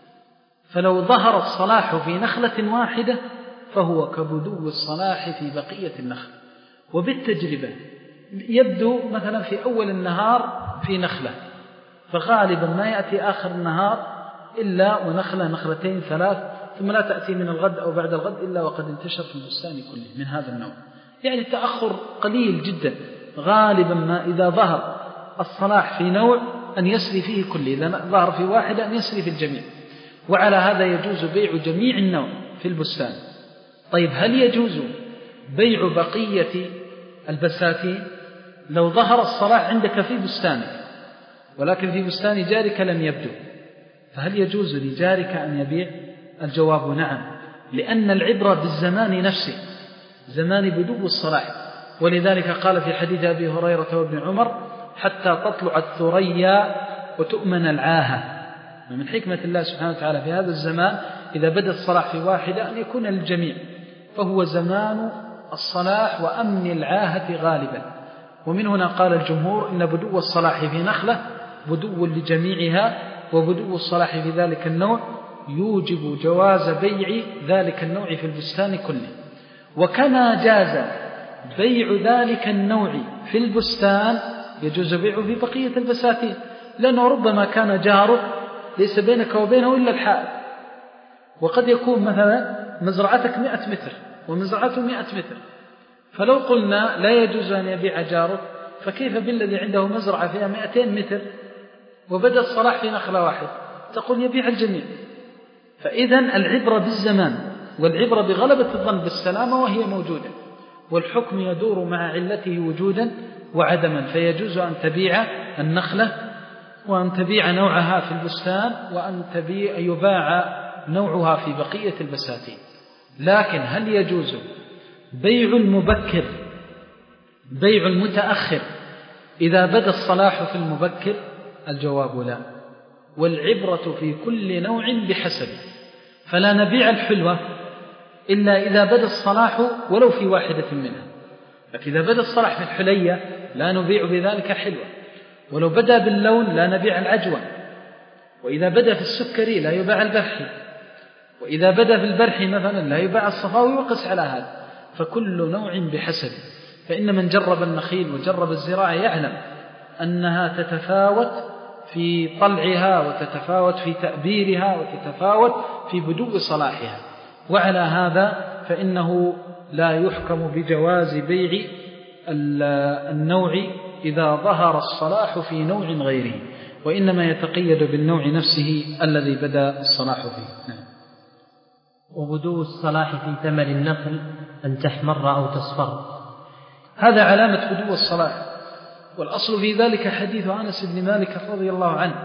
[SPEAKER 2] فلو ظهر الصلاح في نخلة واحدة فهو كبدو الصلاح في بقية النخل. وبالتجربة يبدو مثلا في أول النهار في نخلة، فغالبا ما يأتي آخر النهار إلا ونخلة نخلتين ثلاث، ثم لا تأتي من الغد أو بعد الغد إلا وقد انتشر في البستان كله من هذا النوع. يعني تأخر قليل جدا. غالبا ما إذا ظهر الصلاح في نوع أن يسري فيه كله، إذا ظهر في واحدة أن يسري في الجميع. وعلى هذا يجوز بيع جميع النوع في البستان. طيب هل يجوز بيع بقية البساتين؟ لو ظهر الصلاح عندك في بستانك ولكن في بستان جارك لم يبدو، فهل يجوز لجارك أن يبيع؟ الجواب نعم، لأن العبرة بالزمان نفسه، زمان بدو الصلاح. ولذلك قال في حديث أبي هريرة وابن عمر: حتى تطلع الثريا وتؤمن العاهة. ومن حكمة الله سبحانه وتعالى في هذا الزمان إذا بدأ الصلاح في واحدة أن يكون للجميع، فهو زمان الصلاح وأمن العاهة غالبا. ومن هنا قال الجمهور إن بدو الصلاح في نخلة بدو لجميعها، وبدو الصلاح في ذلك النوع يوجب جواز بيع ذلك النوع في البستان كله. وكما جاز بيع ذلك النوع في البستان يجوز بيعه في بقية البساتين، لأنه ربما كان جارك ليس بينك وبينه إلا الحائط، وقد يكون مثلا مزرعتك مئة متر ومزرعته مئة متر، فلو قلنا لا يجوز أن يبيع جارك فكيف بالذي عنده مزرعة فيها مئتين متر وبدأ الصلاح في نخلة واحد؟ تقول يبيع الجميع. فإذا العبرة بالزمان والعبرة بغلبة الظن بالسلامة وهي موجودة، والحكم يدور مع علته وجودا وعدما. فيجوز أن تبيع النخلة وأن تبيع نوعها في البستان وأن تبيع يباع نوعها في بقية البساتين. لكن هل يجوز بيع المبكر بيع المتأخر إذا بدا الصلاح في المبكر؟ الجواب لا، والعبرة في كل نوع بحسبه. فلا نبيع الحلوة إلا إذا بدا الصلاح ولو في واحدة منها. فإذا بدا الصلاح في الحلية لا نبيع بذلك حلوة، ولو بدا باللون لا نبيع العجوة، وإذا بدا في السكري لا يباع البرحي، وإذا بدا في البرحي مثلا لا يباع الصفاوي، وقس على هذا. فكل نوع بحسبه. فإن من جرب النخيل وجرب الزراعة يعلم أنها تتفاوت في طلعها وتتفاوت في تأبيرها وتتفاوت في بدو صلاحها. وعلى هذا فإنه لا يحكم بجواز بيع النوع إذا ظهر الصلاح في نوع غيره، وإنما يتقيد بالنوع نفسه الذي بدأ الصلاح فيه. نعم.
[SPEAKER 1] وبدو الصلاح في ثمر النخل أن تحمر أو تصفر،
[SPEAKER 2] هذا علامة بدو الصلاح. والأصل في ذلك حديث أنس بن مالك رضي الله عنه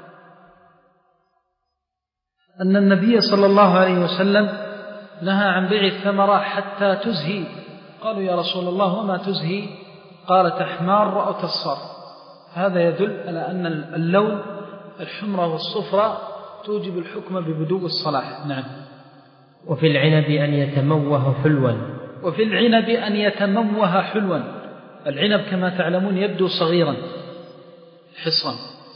[SPEAKER 2] أن النبي صلى الله عليه وسلم نهى عن بيع الثمرة حتى تزهي. قالوا يا رسول الله وما تزهي؟ قال تحمار أو تصفر. هذا يدل على أن اللون الحمرة والصفرة توجب الحكم ببدو الصلاح. نعم.
[SPEAKER 1] وفي العنب أن يتموه حلوا
[SPEAKER 2] وفي العنب أن يتموه حلوا. العنب كما تعلمون يبدو صغيرا حصا،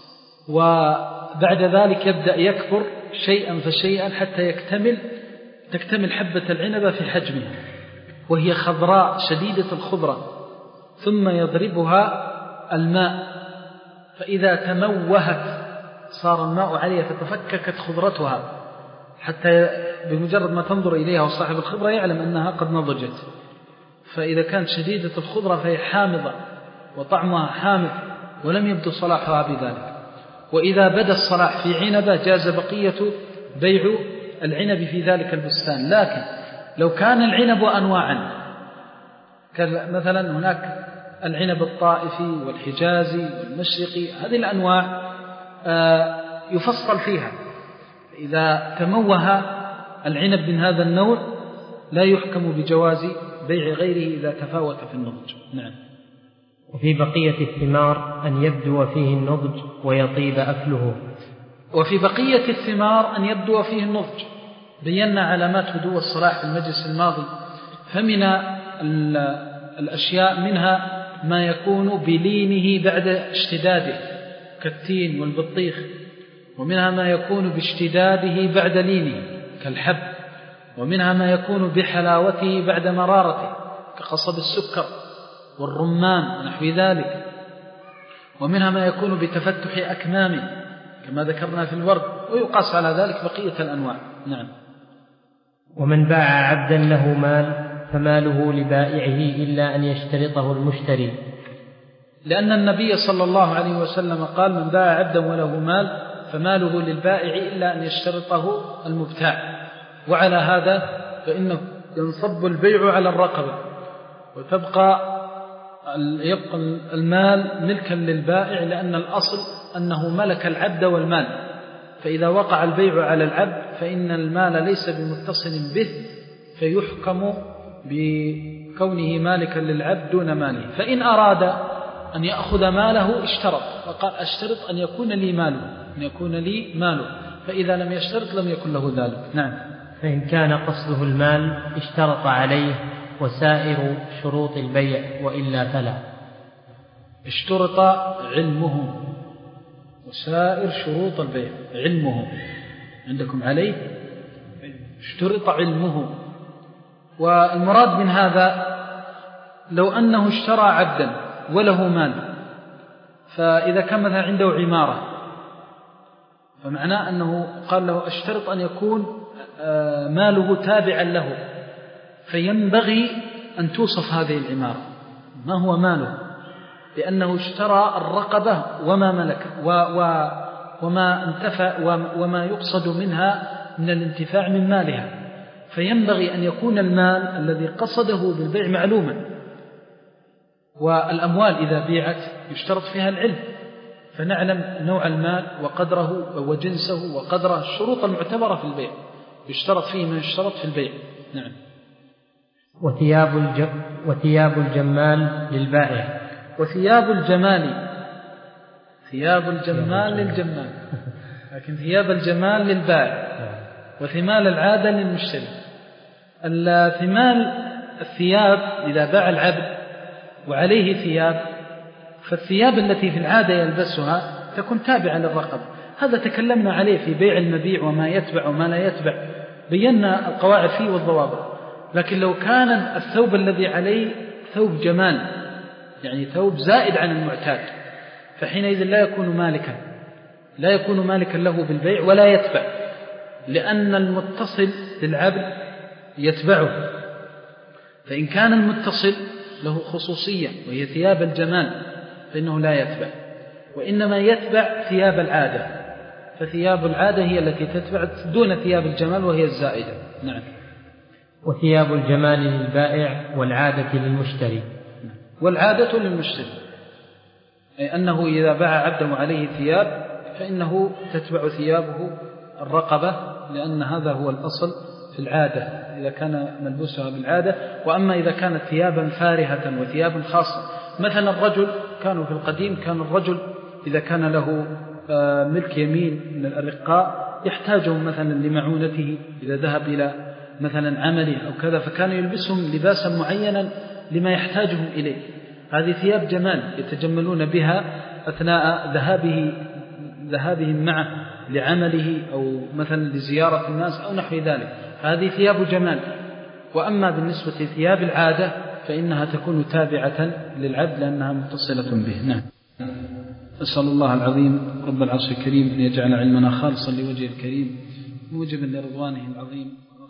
[SPEAKER 2] وبعد ذلك يبدأ يكبر شيئا فشيئا حتى يكتمل تكتمل حبة العنب في حجمها، وهي خضراء شديدة الخضرة ثم يضربها الماء، فإذا تموهت صار الماء عليها فتفككت خضرتها، حتى بمجرد ما تنظر إليها وصاحب الخبرة يعلم أنها قد نضجت. فإذا كانت شديدة الخضرة فهي حامضة وطعمها حامض ولم يبدو صلاحها بذلك. وإذا بدا الصلاح في عنبة جاز بقية بيع العنب في ذلك البستان. لكن لو كان العنب أنواعا، مثلا هناك العنب الطائفي والحجازي والمشرقي، هذه الأنواع يفصل فيها، إذا تموه العنب من هذا النوع لا يحكم بجواز بيع غيره إذا تفاوت في النضج. نعم.
[SPEAKER 1] وفي بقية الثمار أن يبدو فيه النضج ويطيب أكله.
[SPEAKER 2] وفي بقية الثمار أن يبدو فيه النضج، بينا علامات بدو الصلاح في المجلس الماضي. فمن الأشياء منها ما يكون بلينه بعد اشتداده كالتين والبطيخ، ومنها ما يكون باشتداده بعد لينه كالحب، ومنها ما يكون بحلاوته بعد مرارته كقصب السكر والرمان ونحو ذلك، ومنها ما يكون بتفتح أكمامه كما ذكرنا في الورد، ويقاس على ذلك بقية الأنواع. نعم.
[SPEAKER 1] ومن باع عبدا له مال فماله لبائعه إلا أن يشترطه المشتري،
[SPEAKER 2] لأن النبي صلى الله عليه وسلم قال: من باع عبدا وله مال فماله للبائع إلا أن يشترطه المبتاع. وعلى هذا فإنه ينصب البيع على الرقبة، وتبقى يبقى المال ملكا للبائع، لأن الأصل أنه ملك العبد والمال، فإذا وقع البيع على العبد فإن المال ليس بمتصل به، فيحكم بكونه مالكا للعبد دون ماله. فإن أراد أن يأخذ ماله اشترط وقال: أشترط أن يكون لي ماله، أن يكون لي ماله، فإذا لم يشترط لم يكن له ذلك. نعم.
[SPEAKER 1] فإن كان قصده المال اشترط عليه وسائر شروط البيع، وإلا فلا.
[SPEAKER 2] اشترط علمه وسائر شروط البيع، علمه عندكم عليه اشترط علمه. والمراد من هذا لو أنه اشترى عبدا وله مال، فإذا كان مثلا عنده عمارة فمعناه أنه قال له: أشترط أن يكون ماله تابعا له، فينبغي أن توصف هذه العمارة ما هو ماله، لأنه اشترى الرقبة وما ملك وما انتفع وما يقصد منها من الانتفاع من مالها، فينبغي أن يكون المال الذي قصده بالبيع معلوما. والأموال إذا بيعت يشترط فيها العلم، فنعلم نوع المال وقدره وجنسه وقدره، الشروط المعتبرة في البيع يشترط فيه ما يشترط في البيع. نعم.
[SPEAKER 1] وثياب, الج... وثياب الجمال للبائع.
[SPEAKER 2] وثياب الجمال، ثياب الجمال للجمال، لكن ثياب الجمال للبائع، وثمال العادة للمشتري. الثمال الثياب إذا باع العبد وعليه ثياب، فالثياب التي في العادة يلبسها تكون تابعة للرقبة. هذا تكلمنا عليه في بيع المبيع وما يتبع وما لا يتبع، بينا القواعد فيه والضوابط. لكن لو كان الثوب الذي عليه ثوب جمال، يعني ثوب زائد عن المعتاد، فحينئذ لا يكون مالكا لا يكون مالكا له بالبيع ولا يتبع، لأن المتصل للعبد يتبعه. فإن كان المتصل له خصوصية وهي ثياب الجمال فإنه لا يتبع، وإنما يتبع ثياب العادة، فثياب العادة هي التي تتبع دون ثياب الجمال وهي الزائدة. نعم.
[SPEAKER 1] وثياب الجمال للبائع والعادة للمشتري.
[SPEAKER 2] والعادة للمشتري أي أنه إذا باع عبده عليه ثياب فإنه تتبع ثيابه الرقبة، لأن هذا هو الأصل في العادة إذا كان ملبوسها بالعادة. وأما إذا كانت ثيابا فارهة وثيابا خاصة، مثلا الرجل كانوا في القديم كان الرجل إذا كان له ملك يمين من الأرقاء يحتاجهم مثلا لمعونته إذا ذهب إلى مثلا عمله أو كذا، فكان يلبسهم لباسا معينا لما يحتاجهم إليه. هذه ثياب جمال يتجملون بها أثناء ذهابه ذهابهم معه لعمله أو مثلا لزيارة الناس أو نحو ذلك، هذه ثياب جمال. وأما بالنسبة لثياب العادة فإنها تكون تابعة للعبد لأنها متصلة به. نعم. أسأل الله العظيم رب العرش الكريم أن يجعل علمنا خالصا لوجه الكريم موجبا لرضوانه العظيم.